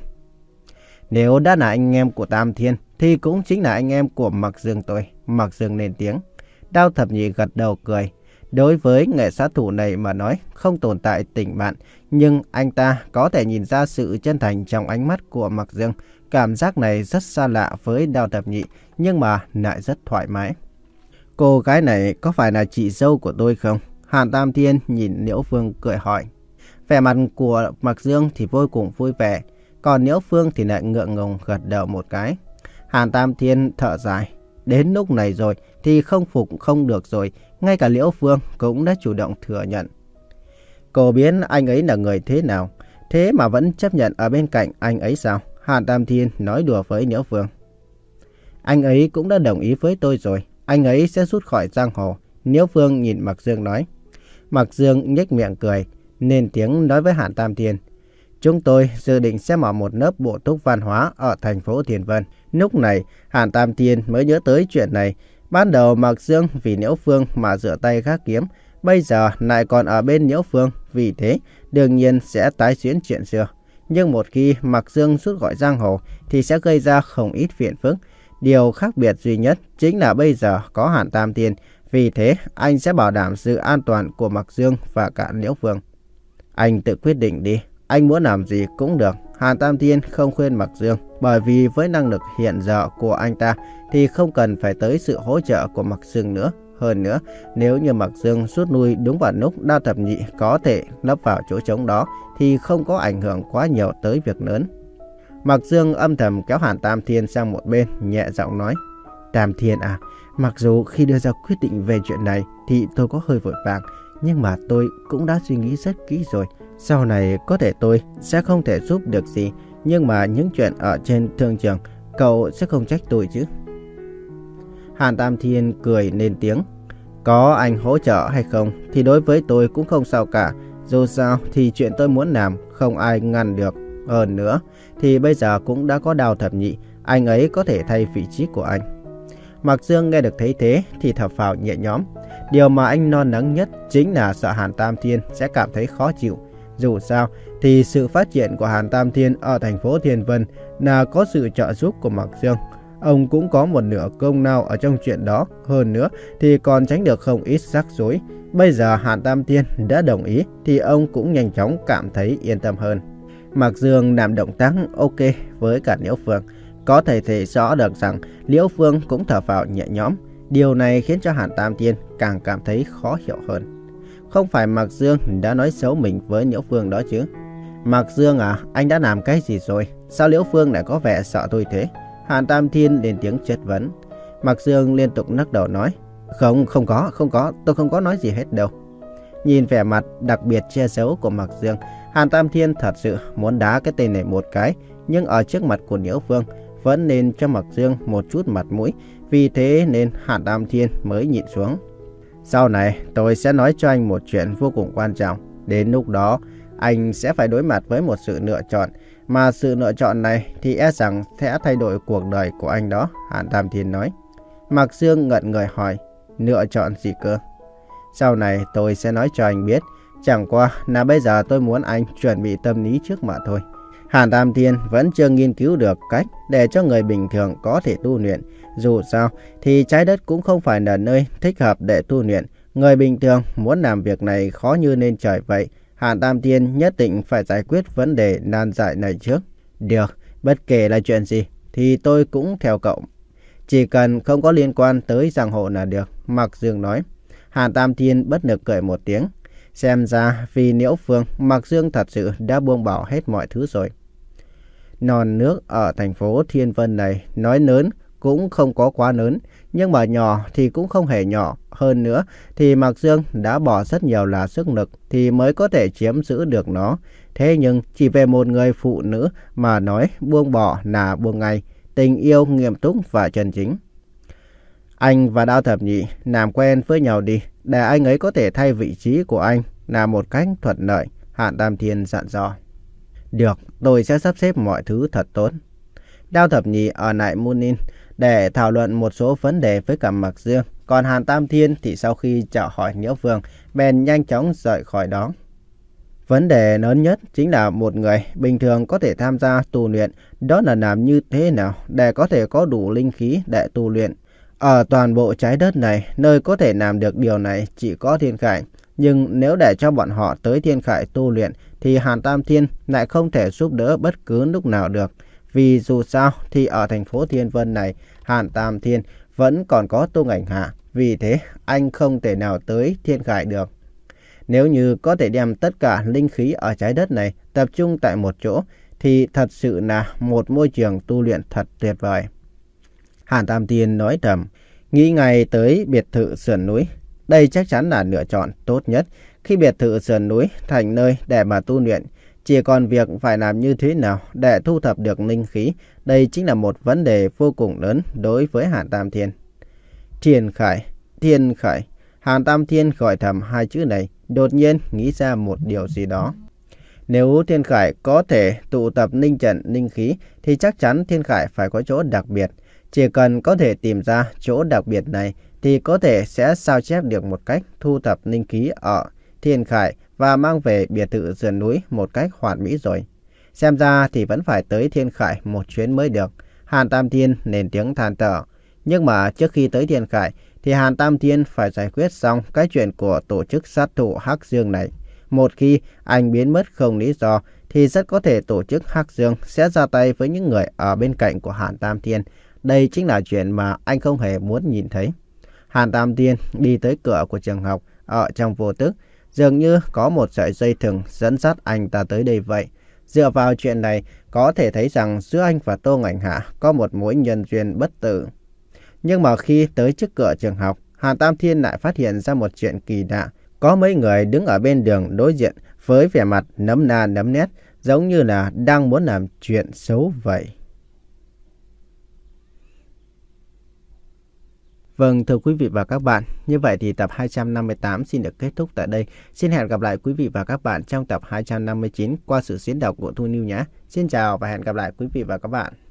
Nếu đã là anh em của Tam Thiên, thì cũng chính là anh em của Mạc Dương tôi, Mạc Dương lên tiếng. Đao Thập Nhị gật đầu cười. Đối với nghệ sát thủ này mà nói, không tồn tại tình bạn, nhưng anh ta có thể nhìn ra sự chân thành trong ánh mắt của Mạc Dương. Cảm giác này rất xa lạ với Đao Thập Nhị, nhưng mà lại rất thoải mái. Cô gái này có phải là chị dâu của tôi không? Hàn Tam Thiên nhìn Liễu Phương cười hỏi. Vẻ mặt của Mạc Dương thì vô cùng vui vẻ, còn Liễu Phương thì lại ngượng ngùng gật đầu một cái. Hàn Tam Thiên thở dài. Đến lúc này rồi thì không phục không được rồi, ngay cả Liễu Phương cũng đã chủ động thừa nhận. Cô biết anh ấy là người thế nào, thế mà vẫn chấp nhận ở bên cạnh anh ấy sao? Hàn Tam Thiên nói đùa với Liễu Phương. Anh ấy cũng đã đồng ý với tôi rồi, anh ấy sẽ rút khỏi giang hồ. Liễu Phương nhìn Mạc Dương nói. Mạc Dương nhếch miệng cười, nên tiếng nói với Hàn Tam Thiên. Chúng tôi dự định sẽ mở một lớp bổ túc văn hóa ở thành phố Thiền Vân. Lúc này, Hàn Tam Thiên mới nhớ tới chuyện này. Ban đầu Mạc Dương vì Liễu Phương mà rửa tay gác kiếm, bây giờ lại còn ở bên Liễu Phương, vì thế đương nhiên sẽ tái diễn chuyện xưa. Nhưng một khi Mạc Dương rút khỏi giang hồ thì sẽ gây ra không ít phiền phức. Điều khác biệt duy nhất chính là bây giờ có Hàn Tam Thiên, vì thế anh sẽ bảo đảm sự an toàn của Mạc Dương và cả Liễu Phương. Anh tự quyết định đi, anh muốn làm gì cũng được. Hàn Tam Thiên không khuyên Mạc Dương, bởi vì với năng lực hiện giờ của anh ta thì không cần phải tới sự hỗ trợ của Mạc Dương nữa. Hơn nữa, nếu như Mạc Dương rút lui đúng vào lúc Đao Thập Nhị có thể lấp vào chỗ trống đó thì không có ảnh hưởng quá nhiều tới việc lớn. Mạc Dương âm thầm kéo Hàn Tam Thiên sang một bên, nhẹ giọng nói. Tam Thiên à, mặc dù khi đưa ra quyết định về chuyện này thì tôi có hơi vội vàng, nhưng mà tôi cũng đã suy nghĩ rất kỹ rồi. Sau này có thể tôi sẽ không thể giúp được gì, nhưng mà những chuyện ở trên thương trường, cậu sẽ không trách tôi chứ? Hàn Tam Thiên cười lên tiếng. Có anh hỗ trợ hay không thì đối với tôi cũng không sao cả. Dù sao thì chuyện tôi muốn làm không ai ngăn được. Hơn nữa thì bây giờ cũng đã có Đao Thập Nhị, anh ấy có thể thay vị trí của anh. Mạc Dương nghe được thấy thế thì thở phào nhẹ nhõm. Điều mà anh lo lắng nhất chính là sợ Hàn Tam Thiên sẽ cảm thấy khó chịu. Dù sao thì sự phát triển của Hàn Tam Thiên ở thành phố Thiền Vân là có sự trợ giúp của Mạc Dương. Ông cũng có một nửa công lao ở trong chuyện đó. Hơn nữa thì còn tránh được không ít rắc rối. Bây giờ Hàn Tam Thiên đã đồng ý thì ông cũng nhanh chóng cảm thấy yên tâm hơn. Mạc Dương làm động tác ok với cả Liễu Phương. Có thể thấy rõ được rằng Liễu Phương cũng thở phào nhẹ nhõm. Điều này khiến cho Hàn Tam Thiên càng cảm thấy khó hiểu hơn. Không phải Mạc Dương đã nói xấu mình với Liễu Phương đó chứ? Mạc Dương à, anh đã làm cái gì rồi? Sao Liễu Phương lại có vẻ sợ tôi thế? Hàn Tam Thiên lên tiếng chất vấn. Mạc Dương liên tục lắc đầu nói. Không, không có, không có, tôi không có nói gì hết đâu. Nhìn vẻ mặt đặc biệt che giấu của Mạc Dương, Hàn Tam Thiên thật sự muốn đá cái tên này một cái, nhưng ở trước mặt của Liễu Phương vẫn nên cho Mạc Dương một chút mặt mũi, vì thế nên Hàn Tam Thiên mới nhịn xuống. Sau này tôi sẽ nói cho anh một chuyện vô cùng quan trọng. Đến lúc đó anh sẽ phải đối mặt với một sự lựa chọn, mà sự lựa chọn này thì e rằng sẽ thay đổi cuộc đời của anh đó, Hàn Tam Thiên nói. Mạc Dương ngẩn người hỏi, lựa chọn gì cơ? Sau này tôi sẽ nói cho anh biết, chẳng qua là bây giờ tôi muốn anh chuẩn bị tâm lý trước mà thôi. Hàn Tam Thiên vẫn chưa nghiên cứu được cách để cho người bình thường có thể tu luyện. Dù sao thì trái đất cũng không phải là nơi thích hợp để tu luyện. Người bình thường muốn làm việc này khó như lên trời vậy. Hàn Tam Thiên nhất định phải giải quyết vấn đề nan giải này trước. Được, bất kể là chuyện gì thì tôi cũng theo cậu. Chỉ cần không có liên quan tới giang hồ là được, Mạc Dương nói. Hàn Tam Thiên bất lực cười một tiếng. Xem ra vì Liễu Phương, Mạc Dương thật sự đã buông bỏ hết mọi thứ rồi. Non nước ở thành phố Thiên Vân này nói lớn cũng không có quá lớn, nhưng mà nhỏ thì cũng không hề nhỏ. Hơn nữa thì Mạc Dương đã bỏ rất nhiều là sức lực thì mới có thể chiếm giữ được nó. Thế nhưng chỉ về một người phụ nữ mà nói buông bỏ là buông ngay. Tình yêu nghiêm túc và chân chính. Anh và Đao Thập Nhị làm quen với nhau đi, để anh ấy có thể thay vị trí của anh là một cách thuận lợi, Hàn Tam Thiên dặn dò. Được, tôi sẽ sắp xếp mọi thứ thật tốt. Đao Thập Nhị ở lại Munin để thảo luận một số vấn đề với cả Mạc Dương. Còn Hàn Tam Thiên thì sau khi chào hỏi Nhiễu Vương, bèn nhanh chóng rời khỏi đó. Vấn đề lớn nhất chính là một người bình thường có thể tham gia tu luyện, đó là làm như thế nào để có thể có đủ linh khí để tu luyện. Ở toàn bộ trái đất này, nơi có thể làm được điều này chỉ có Thiên Khải. Nhưng nếu để cho bọn họ tới Thiên Khải tu luyện thì Hàn Tam Thiên lại không thể giúp đỡ bất cứ lúc nào được. Vì dù sao thì ở thành phố Thiên Vân này, Hàn Tam Thiên vẫn còn có Tô Ảnh Hạ. Vì thế anh không thể nào tới Thiên Khải được. Nếu như có thể đem tất cả linh khí ở trái đất này tập trung tại một chỗ thì thật sự là một môi trường tu luyện thật tuyệt vời. Hàn Tam Thiên nói thầm, nghĩ ngay tới biệt thự sườn núi. Đây chắc chắn là lựa chọn tốt nhất. Khi biệt thự sườn núi thành nơi để mà tu luyện, chỉ còn việc phải làm như thế nào để thu thập được linh khí. Đây chính là một vấn đề vô cùng lớn đối với Hàn Tam Thiên. Thiên Khải, Thiên Khải. Hàn Tam Thiên gọi thầm hai chữ này, đột nhiên nghĩ ra một điều gì đó. Nếu Thiên Khải có thể tụ tập linh trận linh khí thì chắc chắn Thiên Khải phải có chỗ đặc biệt. Chỉ cần có thể tìm ra chỗ đặc biệt này thì có thể sẽ sao chép được một cách thu thập linh khí ở Thiên Khải và mang về biệt thự sườn núi một cách hoàn mỹ rồi. Xem ra thì vẫn phải tới Thiên Khải một chuyến mới được. Hàn Tam Thiên lên tiếng than thở. Nhưng mà trước khi tới Thiên Khải thì Hàn Tam Thiên phải giải quyết xong cái chuyện của tổ chức sát thủ Hắc Dương này. Một khi anh biến mất không lý do thì rất có thể tổ chức Hắc Dương sẽ ra tay với những người ở bên cạnh của Hàn Tam Thiên. Đây chính là chuyện mà anh không hề muốn nhìn thấy. Hàn Tam Thiên đi tới cửa của trường học ở trong vô thức. Dường như có một sợi dây thừng dẫn dắt anh ta tới đây vậy. Dựa vào chuyện này, có thể thấy rằng giữa anh và Tô Ảnh Hạ có một mối nhân duyên bất tử. Nhưng mà khi tới trước cửa trường học, Hàn Tam Thiên lại phát hiện ra một chuyện kỳ lạ. Có mấy người đứng ở bên đường đối diện với vẻ mặt nấm na nấm nét, giống như là đang muốn làm chuyện xấu vậy. Vâng, thưa quý vị và các bạn, như vậy thì tập hai trăm năm mươi tám xin được kết thúc tại đây. Xin hẹn gặp lại quý vị và các bạn trong tập hai trăm năm mươi chín qua sự diễn đọc của Thu Niu nhé. Xin chào và hẹn gặp lại quý vị và các bạn.